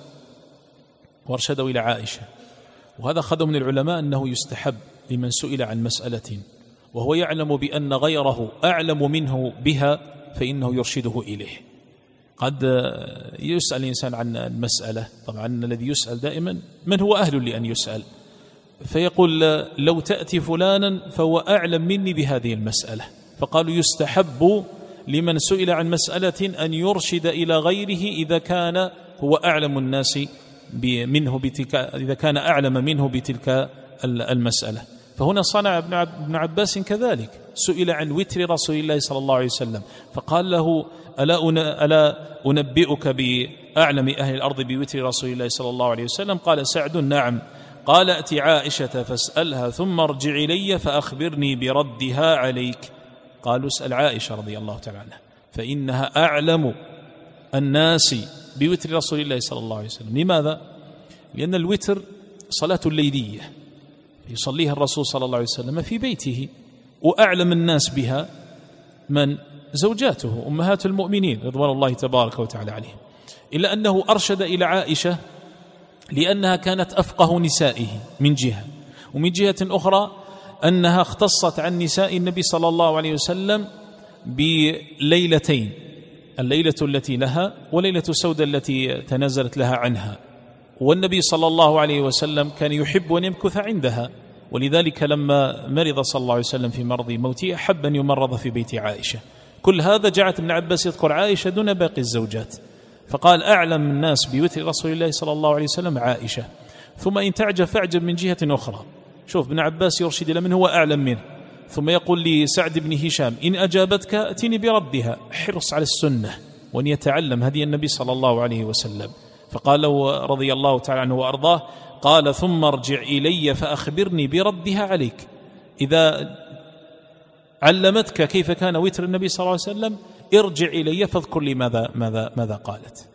S1: وارشدوا إلى عائشة. وهذا أخذوا من العلماء أنه يستحب لمن سئل عن مسألة وهو يعلم بأن غيره أعلم منه بها فإنه يرشده إليه. قد يسأل الإنسان عن المسألة، طبعا الذي يسأل دائما من هو أهل لأن يسأل، فيقول لو تأتي فلانا فهو أعلم مني بهذه المسألة. فقالوا يستحب لمن سئل عن مسألة أن يرشد إلى غيره إذا كان هو أعلم الناس منه إذا كان أعلم منه بتلك المسألة. فهنا صنع ابن عباس كذلك، سئل عن وتر رسول الله صلى الله عليه وسلم فقال له ألا أنبئك بأعلم أهل الأرض بوتر رسول الله صلى الله عليه وسلم؟ قال سعد نعم. قال أت عائشة فاسألها ثم ارجع إلي فأخبرني بردها عليك. قالوا اسأل عائشة رضي الله تعالى عنها فإنها أعلم الناس بوتر رسول الله صلى الله عليه وسلم. لماذا؟ لأن الوتر صلاة الليلية يصليها الرسول صلى الله عليه وسلم في بيته، وأعلم الناس بها من؟ زوجاته أمهات المؤمنين رضوان الله تبارك وتعالى عليهم. إلا أنه أرشد إلى عائشة لأنها كانت أفقه نسائه من جهة، ومن جهة أخرى أنها اختصت عن نساء النبي صلى الله عليه وسلم بليلتين، الليلة التي لها وليلة سودة التي تنازلت لها عنها. والنبي صلى الله عليه وسلم كان يحب أن يمكث عندها، ولذلك لما مرض صلى الله عليه وسلم في مرض موته أحب أن يمرض في بيت عائشة. كل هذا جعلت ابن عباس يذكر عائشة دون باقي الزوجات، فقال أعلم الناس بوتر رسول الله صلى الله عليه وسلم عائشة. ثم إن تعجب فاعجب من جهة أخرى. شوف ابن عباس يرشد إلى من هو أعلم منه، ثم يقول لسعد بن هشام إن أجابتك أتني بردها. حرص على السنة وأن يتعلم هدي النبي صلى الله عليه وسلم. فقال له رضي الله تعالى عنه وأرضاه قال ثم ارجع إلي فأخبرني بردها عليك. إذا علمتك كيف كان وتر النبي صلى الله عليه وسلم ارجع إلي فاذكر لي ماذا قالت.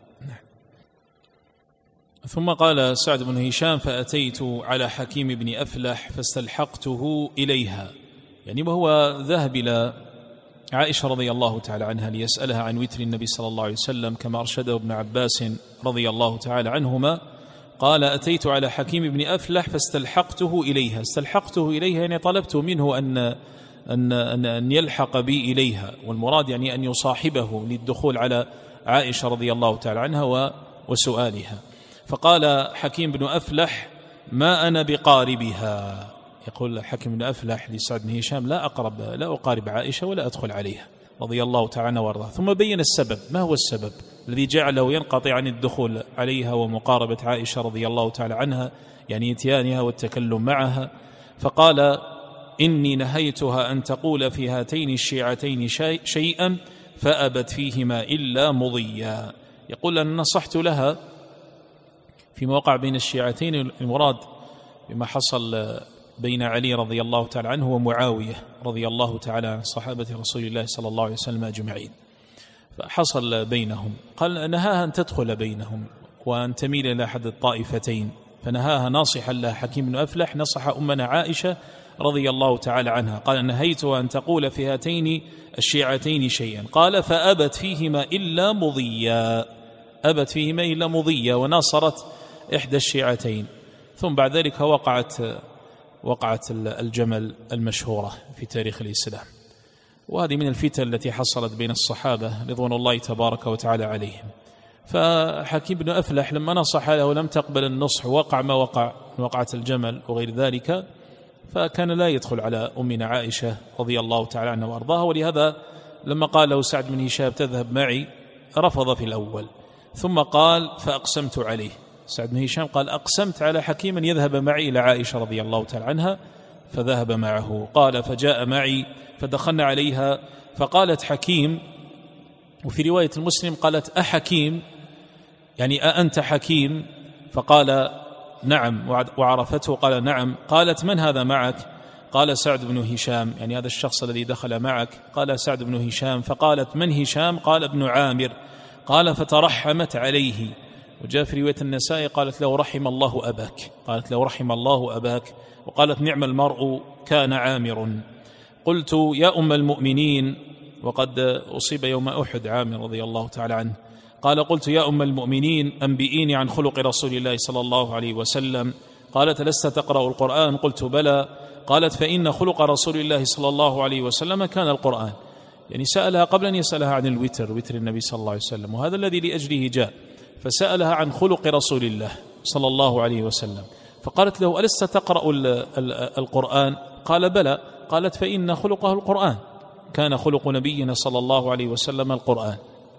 S1: ثم قال سعد بن هشام فأتيت على حكيم بن أفلح فاستلحقته إليها، يعني وهو ذهب إلى عائشة رضي الله تعالى عنها ليسألها عن وتر النبي صلى الله عليه وسلم كما أرشده ابن عباس رضي الله تعالى عنهما. قال أتيت على حكيم بن أفلح فاستلحقته إليها. استلحقته إليها يعني طلبت منه أن يلحق بي إليها، والمراد يعني أن يصاحبه للدخول على عائشة رضي الله تعالى عنها وسؤالها. فقال حكيم بن أفلح ما أنا بقاربها. يقول حكيم بن أفلح لسعد بن هشام لا أقارب عائشة ولا أدخل عليها رضي الله تعالى عنها وارضاها. ثم بين السبب. ما هو السبب الذي جعله ينقطع عن الدخول عليها ومقاربة عائشة رضي الله تعالى عنها، يعني اتيانها والتكلم معها؟ فقال إني نهيتها أن تقول في هاتين الشيعتين شيئا فأبت فيهما إلا مضيا. يقول أن نصحت لها فيما وقع بين الشيعتين، المراد بما حصل بين علي رضي الله تعالى عنه ومعاوية رضي الله تعالى عن صحابة رسول الله صلى الله عليه وسلم أجمعين. فحصل بينهم، قال نهاها أن تدخل بينهم وأن تميل إلى أحد الطائفتين، فنهاها ناصحا لها حكيم بن أفلح نصح أمنا عائشة رضي الله تعالى عنها. قال نهيتها أن تقول في هاتين الشيعتين شيئا. قال فأبت فيهما إلا مضيا. أبت فيهما إلا مضيا وناصرت إحدى الشيعتين. ثم بعد ذلك وقعت الجمل المشهورة في تاريخ الإسلام، وهذه من الفتن التي حصلت بين الصحابة رضوان الله تبارك وتعالى عليهم. فحكيم بن أفلح لما نصح له لم تقبل النصح، وقع ما وقع وقعة الجمل وغير ذلك، فكان لا يدخل على أمنا عائشة رضي الله تعالى عنها وأرضاها. ولهذا لما قال له سعد بن هشام تذهب معي رفض في الأول، ثم قال فأقسمت عليه. سعد بن هشام قال أقسمت على حكيم أن يذهب معي إلى عائشة رضي الله تعالى عنها، فذهب معه. قال فجاء معي فدخلنا عليها فقالت حكيم، وفي رواية المسلم قالت أحكيم، يعني أأنت حكيم؟ فقال نعم، وعرفته قال نعم. قالت من هذا معك؟ قال سعد بن هشام، يعني هذا الشخص الذي دخل معك. قال سعد بن هشام. فقالت من هشام؟ قال ابن عامر. قال فترحمت عليه. وجاء في رواية النسائي قالت له رحم الله أباك، قالت له رحم الله أباك. وقالت نعم المرء كان عامر. قلت يا أم المؤمنين، وقد أصيب يوم أحد عامر رضي الله تعالى عنه. قال قلت يا أم المؤمنين أنبئيني عن خلق رسول الله صلى الله عليه وسلم. قالت لست تقرأ القرآن؟ قلت بلى. قالت فإن خلق رسول الله صلى الله عليه وسلم كان القرآن. يعني سألها قبل أن يسألها عن الوتر، وتر النبي صلى الله عليه وسلم، وهذا الذي لأجله جاء، فسألها عن خلق رسول الله صلى الله عليه وسلم. فقالت له ألست تقرأ القرآن؟ قال بلى. قالت فإن خلقه القرآن، كان خلق نبينا صلى الله عليه وسلم القرآن.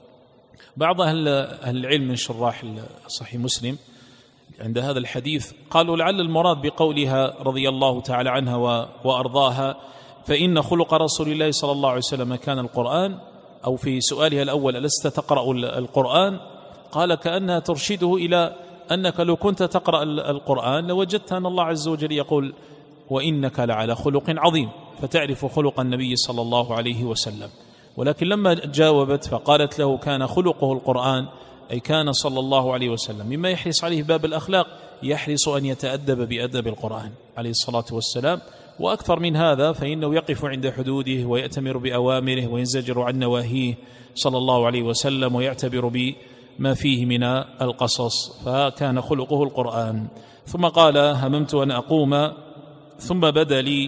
S1: بعض أهل العلم من شراح صحيح مسلم عند هذا الحديث قالوا لعل المراد بقولها رضي الله تعالى عنها وأرضاها فإن خلق رسول الله صلى الله عليه وسلم كان القرآن، أو في سؤالها الأول ألست تقرأ القرآن؟ قال كأنها ترشده إلى أنك لو كنت تقرأ القرآن لوجدت أن الله عز وجل يقول وإنك لعلى خلق عظيم، فتعرف خلق النبي صلى الله عليه وسلم. ولكن لما جاوبت فقالت له كان خلقه القرآن، أي كان صلى الله عليه وسلم مما يحرص عليه باب الأخلاق، يحرص أن يتأدب بأدب القرآن عليه الصلاة والسلام. وأكثر من هذا فإنه يقف عند حدوده ويأتمر بأوامره وينزجر عن نواهيه صلى الله عليه وسلم، ويعتبر بما فيه من القصص، فكان خلقه القرآن. ثم قال هممت أن أقوم ثم بدا لي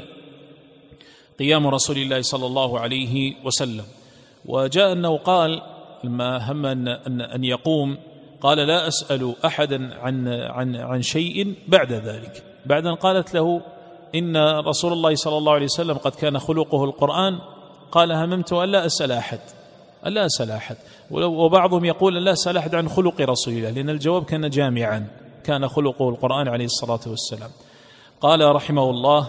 S1: قيام رسول الله صلى الله عليه وسلم. وجاء أنه قال لما هم أن يقوم قال لا أسأل أحدا عن شيء بعد ذلك. بعد أن قالت له إن رسول الله صلى الله عليه وسلم قد كان خلقه القرآن، قال هممت أن لا أسأل أحد. وبعضهم يقول لا أسأل أحد عن خلق رسول الله، لأن الجواب كان جامعا، كان خلقه القرآن عليه الصلاة والسلام. قال رحمه الله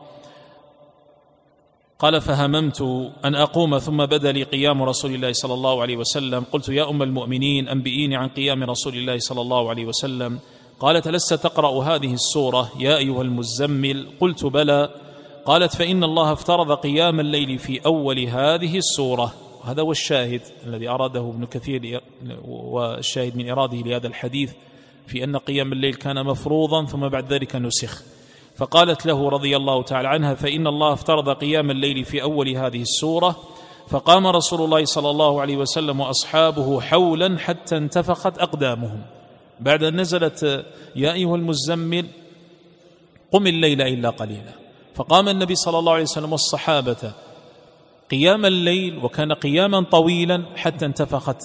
S1: قال فهممت أن أقوم ثم بدا لي قيام رسول الله صلى الله عليه وسلم. قلت يا أم المؤمنين أنبئيني عن قيام رسول الله صلى الله عليه وسلم. قالت لست تقرأ هذه السورة يا أيها المزمل؟ قلت بلى. قالت فإن الله افترض قيام الليل في أول هذه السورة. وهذا هو الشاهد الذي أراده ابن كثير، والشاهد من إراده لهذا الحديث في أن قيام الليل كان مفروضا ثم بعد ذلك نسخ. فقالت له رضي الله تعالى عنها فإن الله افترض قيام الليل في أول هذه السورة. فقام رسول الله صلى الله عليه وسلم وأصحابه حولا حتى انتفخت أقدامهم. بعد أن نزلت يا أيها المزمل قم الليل إلا قليلا، فقام النبي صلى الله عليه وسلم والصحابة قيام الليل، وكان قياما طويلا حتى انتفخت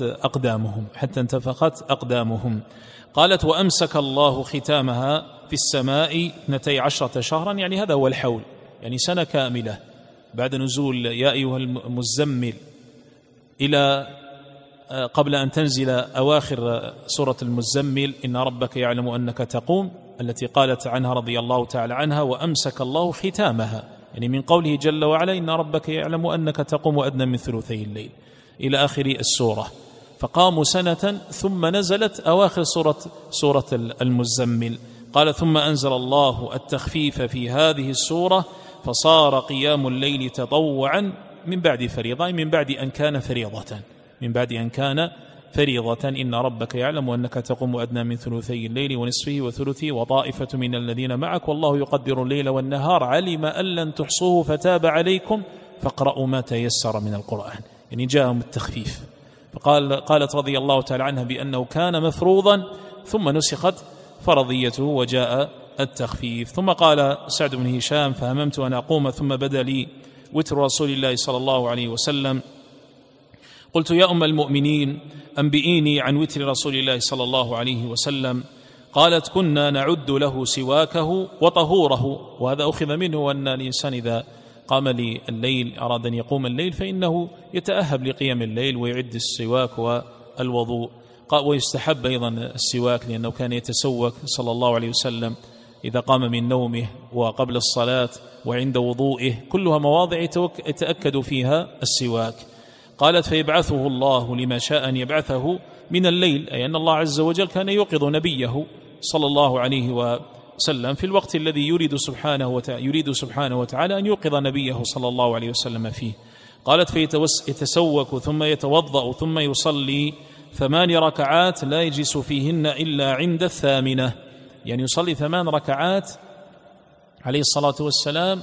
S1: أقدامهم. قالت وأمسك الله ختامها في السماء 12 شهرا، يعني هذا هو الحول، يعني سنة كاملة بعد نزول يا أيها المزمل إلى قبل أن تنزل أواخر سورة المزمل إن ربك يعلم أنك تقوم، التي قالت عنها رضي الله تعالى عنها وأمسك الله ختامها، يعني من قوله جل وعلا إن ربك يعلم أنك تقوم أدنى من ثلثي الليل إلى آخر السورة. فقاموا سنة ثم نزلت أواخر سورة المزمل. قال ثم أنزل الله التخفيف في هذه السورة فصار قيام الليل تطوعا من بعد فريضة، من بعد أن كان فريضة إن ربك يعلم أنك تقوم أدنى من ثلثي الليل ونصفه وثلثه وطائفة من الذين معك والله يقدر الليل والنهار علم أن لن تحصوه فتاب عليكم فاقرأوا ما تيسر من القرآن، يعني جاءهم التخفيف. قالت رضي الله تعالى عنها بأنه كان مفروضا ثم نسخت فرضيته وجاء التخفيف. ثم قال سعد بن هشام فهممت أن أقوم ثم بدا لي وتر رسول الله صلى الله عليه وسلم. قلت يا أم المؤمنين أنبئيني عن وتر رسول الله صلى الله عليه وسلم. قالت كنا نعد له سواكه وطهوره. وهذا أخذ منه أن الإنسان إذا قام لليل أراد أن يقوم الليل فإنه يتأهب لقيام الليل ويعد السواك والوضوء. ويستحب أيضا السواك لأنه كان يتسوك صلى الله عليه وسلم إذا قام من نومه وقبل الصلاة وعند وضوئه، كلها مواضع يتأكد فيها السواك. قالت فيبعثه الله لما شاء أن يبعثه من الليل، أي أن الله عز وجل كان يوقظ نبيه صلى الله عليه وسلم في الوقت الذي يريد سبحانه وتعالى أن يوقظ نبيه صلى الله عليه وسلم فيه. قالت فيتسوك ثم يتوضأ ثم يصلي 8 ركعات لا يجلس فيهن إلا عند الثامنة، يعني يصلي 8 ركعات عليه الصلاة والسلام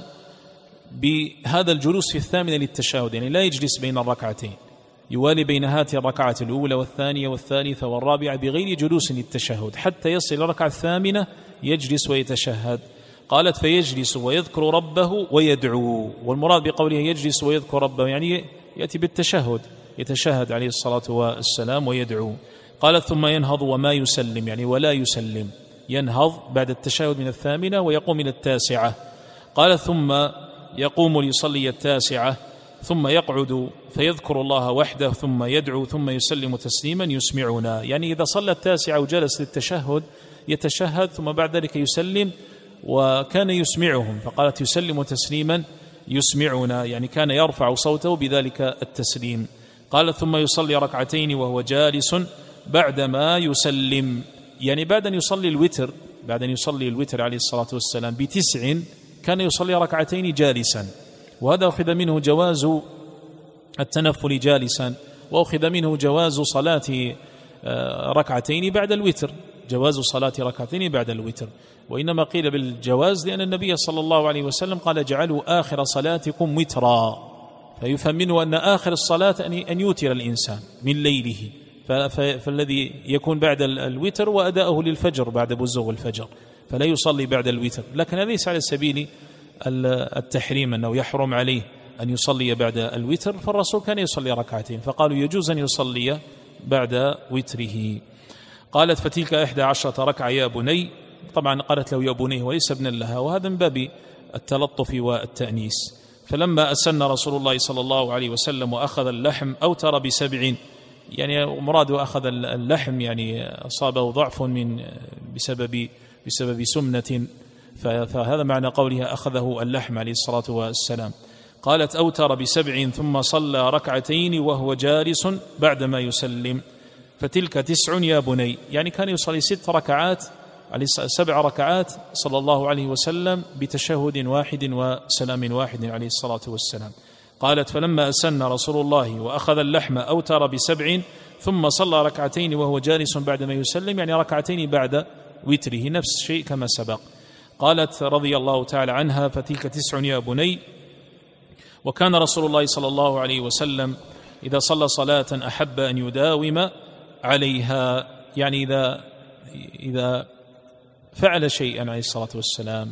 S1: بهذا الجلوس في الثامنة للتشهد، يعني لا يجلس بين الركعتين، يوالي بين هذه الركعة الأولى والثانية والثالثة والرابعة بغير جلوس للتشهد حتى يصل إلى الركعة الثامنة يجلس ويتشهد. قالت فيجلس ويذكر ربه ويدعو، والمراد بقوله يجلس ويذكر ربه يعني يأتي بالتشهد، يتشهد عليه الصلاة والسلام ويدعو. قالت ثم ينهض وما يسلم، يعني ولا يسلم، ينهض بعد التشهد من الثامنة ويقوم إلى التاسعة. قالت ثم يقوم ليصلي التاسعة ثم يقعد فيذكر الله وحده ثم يدعو ثم يسلم تسليما يسمعنا، يعني إذا صلى التاسعة وجلس للتشهد يتشهد ثم بعد ذلك يسلم وكان يسمعهم، فقالت يسلم تسليما يسمعنا، يعني كان يرفع صوته بذلك التسليم. قالت ثم يصلي ركعتين وهو جالس بعدما يسلم، يعني بعد أن يصلي الوتر، بعد أن يصلي الوتر عليه الصلاة والسلام ب9 كان يصلي ركعتين جالسا، وهذا أخذ منه جواز التنفل جالسا، وأخذ منه جواز صلاة ركعتين بعد الوتر، جواز صلاة ركعتين بعد الوتر. وإنما قيل بالجواز لأن النبي صلى الله عليه وسلم قال اجعلوا آخر صلاتكم وترا، فيفهم منه أن آخر الصلاة أن يوتر الإنسان من ليله، فالذي يكون بعد الوتر وأداؤه للفجر بعد بزوغ الفجر، فلا يصلي بعد الوتر. لكن هذا ليس على سبيل التحريم أنه يحرم عليه أن يصلي بعد الوتر، فالرسول كان يصلي ركعتين فقالوا يجوز أن يصلي بعد وتره. قالت فتلك 11 ركعة يا بني، طبعا قالت له يا بني وليس ابنا لها، وهذا من باب التلطف والتأنيس. فلما أسن رسول الله صلى الله عليه وسلم وأخذ اللحم أوتر ب7، يعني مراد أخذ اللحم يعني أصابه ضعف بسبب سمنة، فهذا معنى قولها أخذه اللحم عليه الصلاة والسلام. قالت أوتر ب7 ثم صلى ركعتين وهو جالس بعدما يسلم، فتلك 9 يا بني، يعني كان يصلي 6 ركعات عليه 7 ركعات صلى الله عليه وسلم بتشهد واحد وسلام واحد عليه الصلاة والسلام. قالت فلما أسن رسول الله وأخذ اللحم أوتر ب7 ثم صلى ركعتين وهو جالس بعدما يسلم، يعني ركعتين بعد وتره، نفس الشيء كما سبق. قالت رضي الله تعالى عنها فتلك 9 يا بني. وكان رسول الله صلى الله عليه وسلم إذا صلى صلاة أحب أن يداوم عليها، يعني إذا فعل شيئا عليه الصلاة والسلام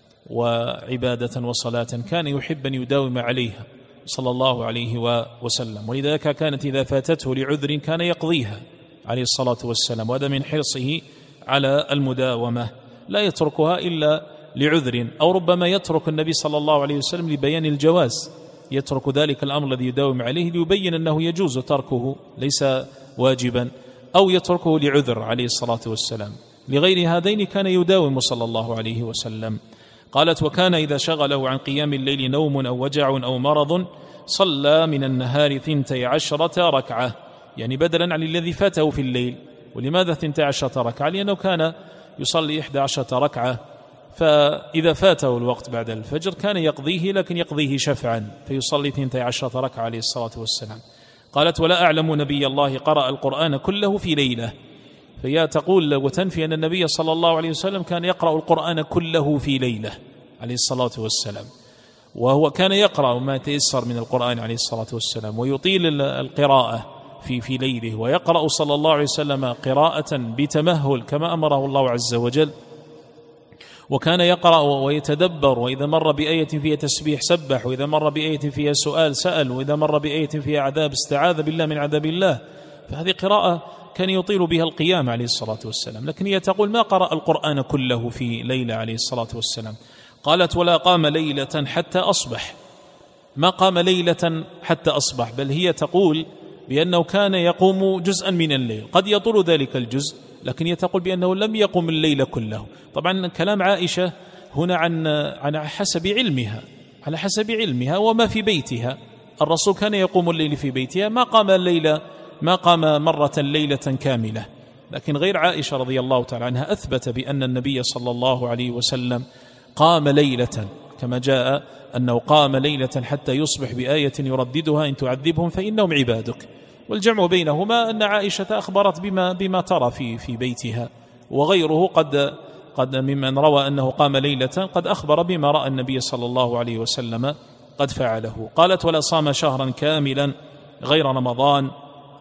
S1: وعبادة وصلاة كان يحب أن يداوم عليها صلى الله عليه وسلم، ولذلك كانت إذا فاتته لعذر كان يقضيها عليه الصلاة والسلام، وهذا من حرصه على المداومة، لا يتركها إلا لعذر، أو ربما يترك النبي صلى الله عليه وسلم لبيان الجواز، يترك ذلك الأمر الذي يداوم عليه ليبين أنه يجوز تركه ليس واجبا، أو يتركه لعذر عليه الصلاة والسلام. لغير هذين كان يداوم صلى الله عليه وسلم. قالت وكان إذا شغله عن قيام الليل نوم أو وجع أو مرض صلى من النهار 12 ركعة، يعني بدلا عن الذي فاته في الليل. ولماذا 12 ركعة؟ لأنه كان يصلي 11 ركعة، فإذا فاته الوقت بعد الفجر كان يقضيه، لكن يقضيه شفعا فيصلي 12 ركعة عليه الصلاة والسلام. قالت ولا أعلم نبي الله قرأ القرآن كله في ليلة، فهي تقول وتنفي أن النبي صلى الله عليه وسلم كان يقرأ القرآن كله في ليلة عليه الصلاة والسلام، وهو كان يقرأ ما تيسر من القرآن عليه الصلاة والسلام، ويطيل القراءة في ليله، ويقرأ صلى الله عليه وسلم قراءة بتمهل كما أمره الله عز وجل، وكان يقرأ ويتدبر، وإذا مر بآية فيها تسبيح سبح، وإذا مر بآية فيها سؤال سأل، وإذا مر بآية فيها عذاب استعاذ بالله من عذاب الله. فهذه قراءة كان يطيل بها القيام عليه الصلاة والسلام. لكن هي تقول ما قرأ القرآن كله في ليلة عليه الصلاة والسلام. قالت ولا قام ليلة حتى أصبح، ما قام ليلة حتى أصبح، بل هي تقول بأنه كان يقوم جزءا من الليل، قد يطول ذلك الجزء، لكن هي تقول بأنه لم يقم الليل كله. طبعا كلام عائشة هنا عن حسب علمها، على حسب علمها وما في بيتها. الرسول كان يقوم الليل في بيتها، ما قام مرة ليلة كاملة. لكن غير عائشة رضي الله تعالى عنها أثبت بأن النبي صلى الله عليه وسلم قام ليلة، كما جاء أنه قام ليلة حتى يصبح بآية يرددها إن تعذبهم فإنهم عبادك. والجمع بينهما أن عائشة أخبرت بما ترى في بيتها، وغيره قد ممن روى أنه قام ليلة قد أخبر بما رأى النبي صلى الله عليه وسلم قد فعله. قالت ولا صام شهرا كاملا غير رمضان.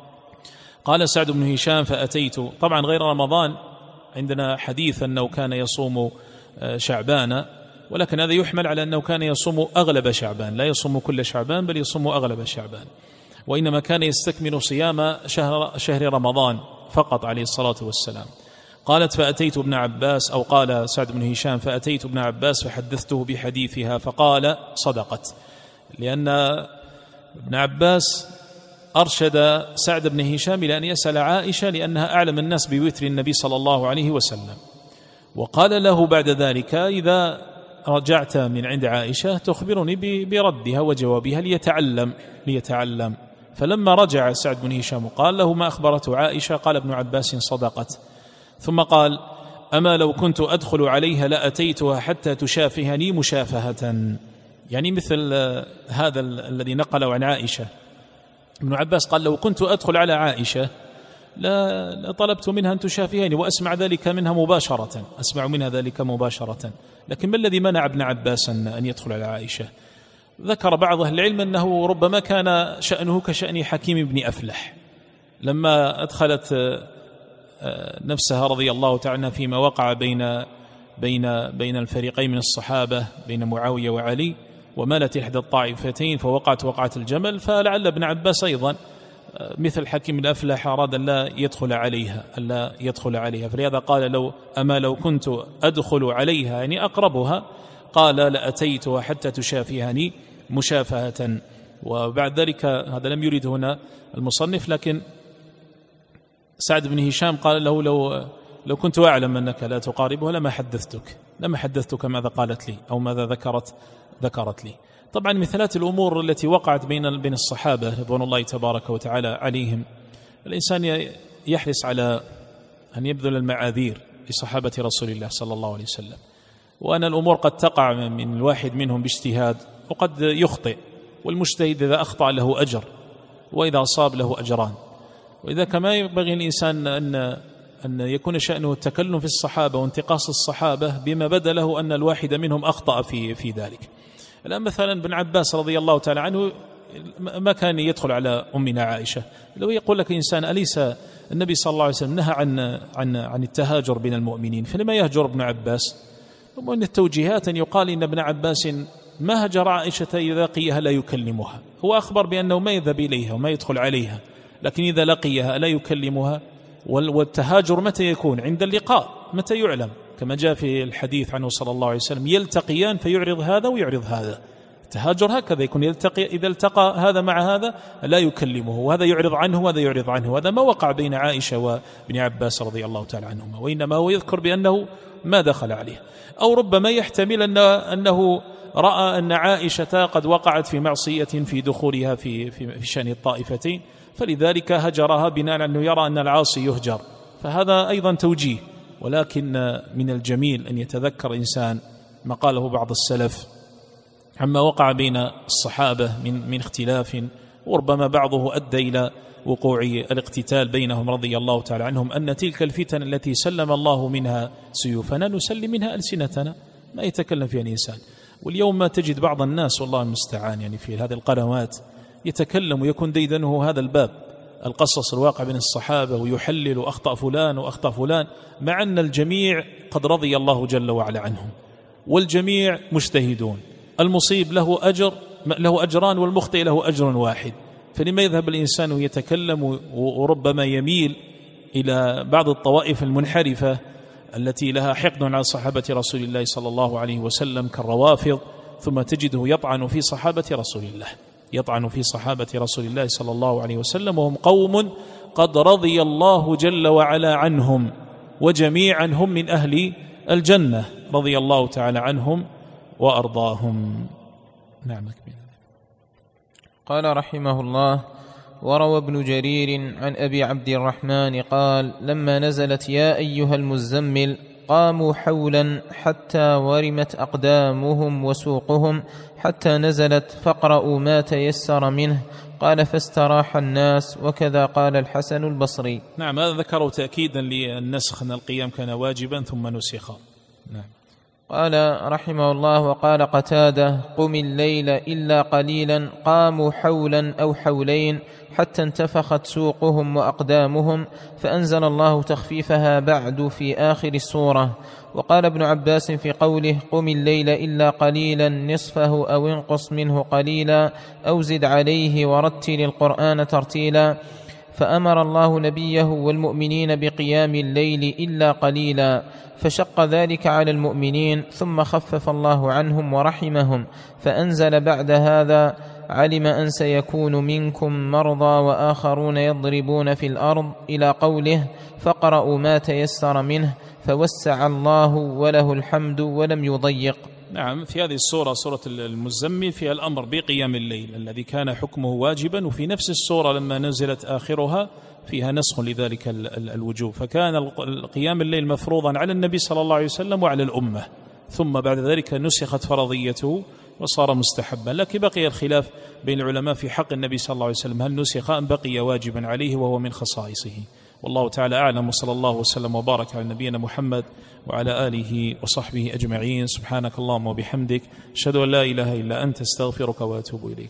S1: قال سعد بن هشام فأتيت، طبعا غير رمضان عندنا حديث أنه كان يصوم شعبان، ولكن هذا يحمل على أنه كان يصوم أغلب شعبان، لا يصوم كل شعبان بل يصوم أغلب شعبان، وإنما كان يستكمل صيام شهر رمضان فقط عليه الصلاة والسلام. قالت فأتيت ابن عباس، أو قال سعد بن هشام فأتيت ابن عباس فحدثته بحديثها فقال صدقت، لأن ابن عباس أرشد سعد بن هشام إلى أن يسأل عائشة لأنها أعلم الناس بوتر النبي صلى الله عليه وسلم، وقال له بعد ذلك إذا رجعت من عند عائشة تخبرني بردها وجوابها ليتعلم. فلما رجع سعد بن هشام قال له ما أخبرته عائشة، قال ابن عباس صدقت. ثم قال أما لو كنت أدخل عليها لأتيتها حتى تشافهني مشافهة، يعني مثل هذا الذي نقله عن عائشة. ابن عباس قال لو كنت أدخل على عائشة لطلبت منها أن تشافهني وأسمع ذلك منها مباشرة، لكن ما الذي منع ابن عباس أن يدخل على عائشة؟ ذكر بعض أهل العلم أنه ربما كان شأنه كشأن حكيم بن أفلح لما أدخلت نفسها رضي الله تعالى فيما وقع بين الفريقين من الصحابة، بين معاوية وعلي، ومالت إحدى الطائفتين فوقعت وقعة الجمل، فلعل ابن عباس أيضا مثل حكيم بن أفلح أراد أن لا يدخل عليها، فلهذا قال لو كنت أدخل عليها يعني أقربها، قال لأتيتها حتى تشافهني مشافهة. وبعد ذلك هذا لم يريد هنا المصنف، لكن سعد بن هشام قال له لو كنت أعلم أنك لا تقاربها لما حدثتك ماذا قالت لي أو ماذا ذكرت لي. طبعا مثلات الأمور التي وقعت بين الصحابة رضوان الله تبارك وتعالى عليهم، الإنسان يحرص على أن يبذل المعاذير لصحابة رسول الله صلى الله عليه وسلم، وأن الأمور قد تقع من الواحد منهم باجتهاد وقد يخطئ، والمجتهد إذا أخطأ له أجر وإذا أصاب له أجران. وإذا كما ينبغي الإنسان أن يكون شأنه التكلم في الصحابة وانتقاص الصحابة بما بدا له أن الواحد منهم أخطأ في ذلك. الآن مثلا ابن عباس رضي الله تعالى عنه ما كان يدخل على أمنا عائشة. لو يقول لك إنسان أليس النبي صلى الله عليه وسلم نهى عن التهاجر بين المؤمنين، فلما يهجر ابن عباس؟ ومن التوجيهات أن يقال إن ابن عباس ما هجر عائشة إذا لقيها لا يكلمها، هو أخبر بأنه ما يذهب إليها وما يدخل عليها، لكن إذا لقيها لا يكلمها. والتهاجر متى يكون؟ عند اللقاء، متى يعلم، كما جاء في الحديث عنه صلى الله عليه وسلم يلتقيان فيعرض هذا ويعرض هذا. التهاجر هكذا يكون، يلتقي، إذا التقى هذا مع هذا لا يكلمه، وهذا يعرض عنه وهذا يعرض عنه. هذا ما وقع بين عائشة وابن عباس رضي الله تعالى عنهما، وإنما هو يذكر بأنه ما دخل عليه. أو ربما يحتمل أنه رأى أن عائشة قد وقعت في معصية في دخولها في شأن الطائفتين، فلذلك هجرها بناء أنه يرى أن العاصي يهجر، فهذا أيضا توجيه. ولكن من الجميل أن يتذكر إنسان ما قاله بعض السلف عما وقع بين الصحابة من اختلاف، وربما بعضه أدى إلى وقوع الاقتتال بينهم رضي الله تعالى عنهم، أن تلك الفتن التي سلم الله منها سيوفنا نسلم منها ألسنتنا، ما يتكلم فيها الإنسان. واليوم ما تجد بعض الناس والله المستعان يعني في هذه القنوات يتكلم ويكون ديدنه هذا الباب، القصص الواقع بين الصحابة، ويحلل أخطأ فلان وأخطأ فلان، مع أن الجميع قد رضي الله جل وعلا عنهم، والجميع مجتهدون، المصيب له أجران والمخطئ له أجر واحد. فلما يذهب الإنسان يتكلم وربما يميل إلى بعض الطوائف المنحرفة التي لها حقد على صحابة رسول الله صلى الله عليه وسلم كالروافض، ثم تجده يطعن في صحابة رسول الله، يطعن في صحابة رسول الله صلى الله عليه وسلم، وهم قوم قد رضي الله جل وعلا عنهم، وجميعا هم من أهل الجنة رضي الله تعالى عنهم وأرضاهم. نعم.
S2: قال رحمه الله: وروى ابن جرير عن أبي عبد الرحمن قال: لما نزلت يا أيها المزمل قاموا حولا حتى ورمت أقدامهم وسوقهم، حتى نزلت فاقرأوا ما تيسر منه. قال: فاستراح الناس. وكذا قال الحسن البصري.
S1: نعم، هذا ذكروا تأكيدا للنسخ، أن القيام كان واجبا ثم نسخ. نعم.
S2: قال رحمه الله: وقال قتادة: قم الليل إلا قليلا، قاموا حولا أو حولين حتى انتفخت سوقهم وأقدامهم، فأنزل الله تخفيفها بعد في آخر السورة. وقال ابن عباس في قوله: قم الليل إلا قليلا نصفه أو انقص منه قليلا أو زد عليه ورتل القرآن ترتيلا، فأمر الله نبيه والمؤمنين بقيام الليل إلا قليلا، فشق ذلك على المؤمنين، ثم خفف الله عنهم ورحمهم، فأنزل بعد هذا: علم أن سيكون منكم مرضى وآخرون يضربون في الأرض، إلى قوله: فقرأوا ما تيسر منه، فوسع الله وله الحمد ولم يضيق.
S1: نعم، في هذه السورة سورة المزمل فيها الأمر بقيام الليل الذي كان حكمه واجبا، وفي نفس السورة لما نزلت آخرها فيها نسخ لذلك الوجوب، فكان قيام الليل مفروضا على النبي صلى الله عليه وسلم وعلى الأمة، ثم بعد ذلك نسخت فرضيته وصار مستحبا. لكن بقي الخلاف بين العلماء في حق النبي صلى الله عليه وسلم، هل نسخ أم بقي واجبا عليه وهو من خصائصه؟ والله تعالى أعلم، وصلى الله وسلم وبارك على نبينا محمد وعلى آله وصحبه أجمعين. سبحانك اللهم وبحمدك، أشهد أن لا إله إلا أنت، استغفرك وأتوب إليك.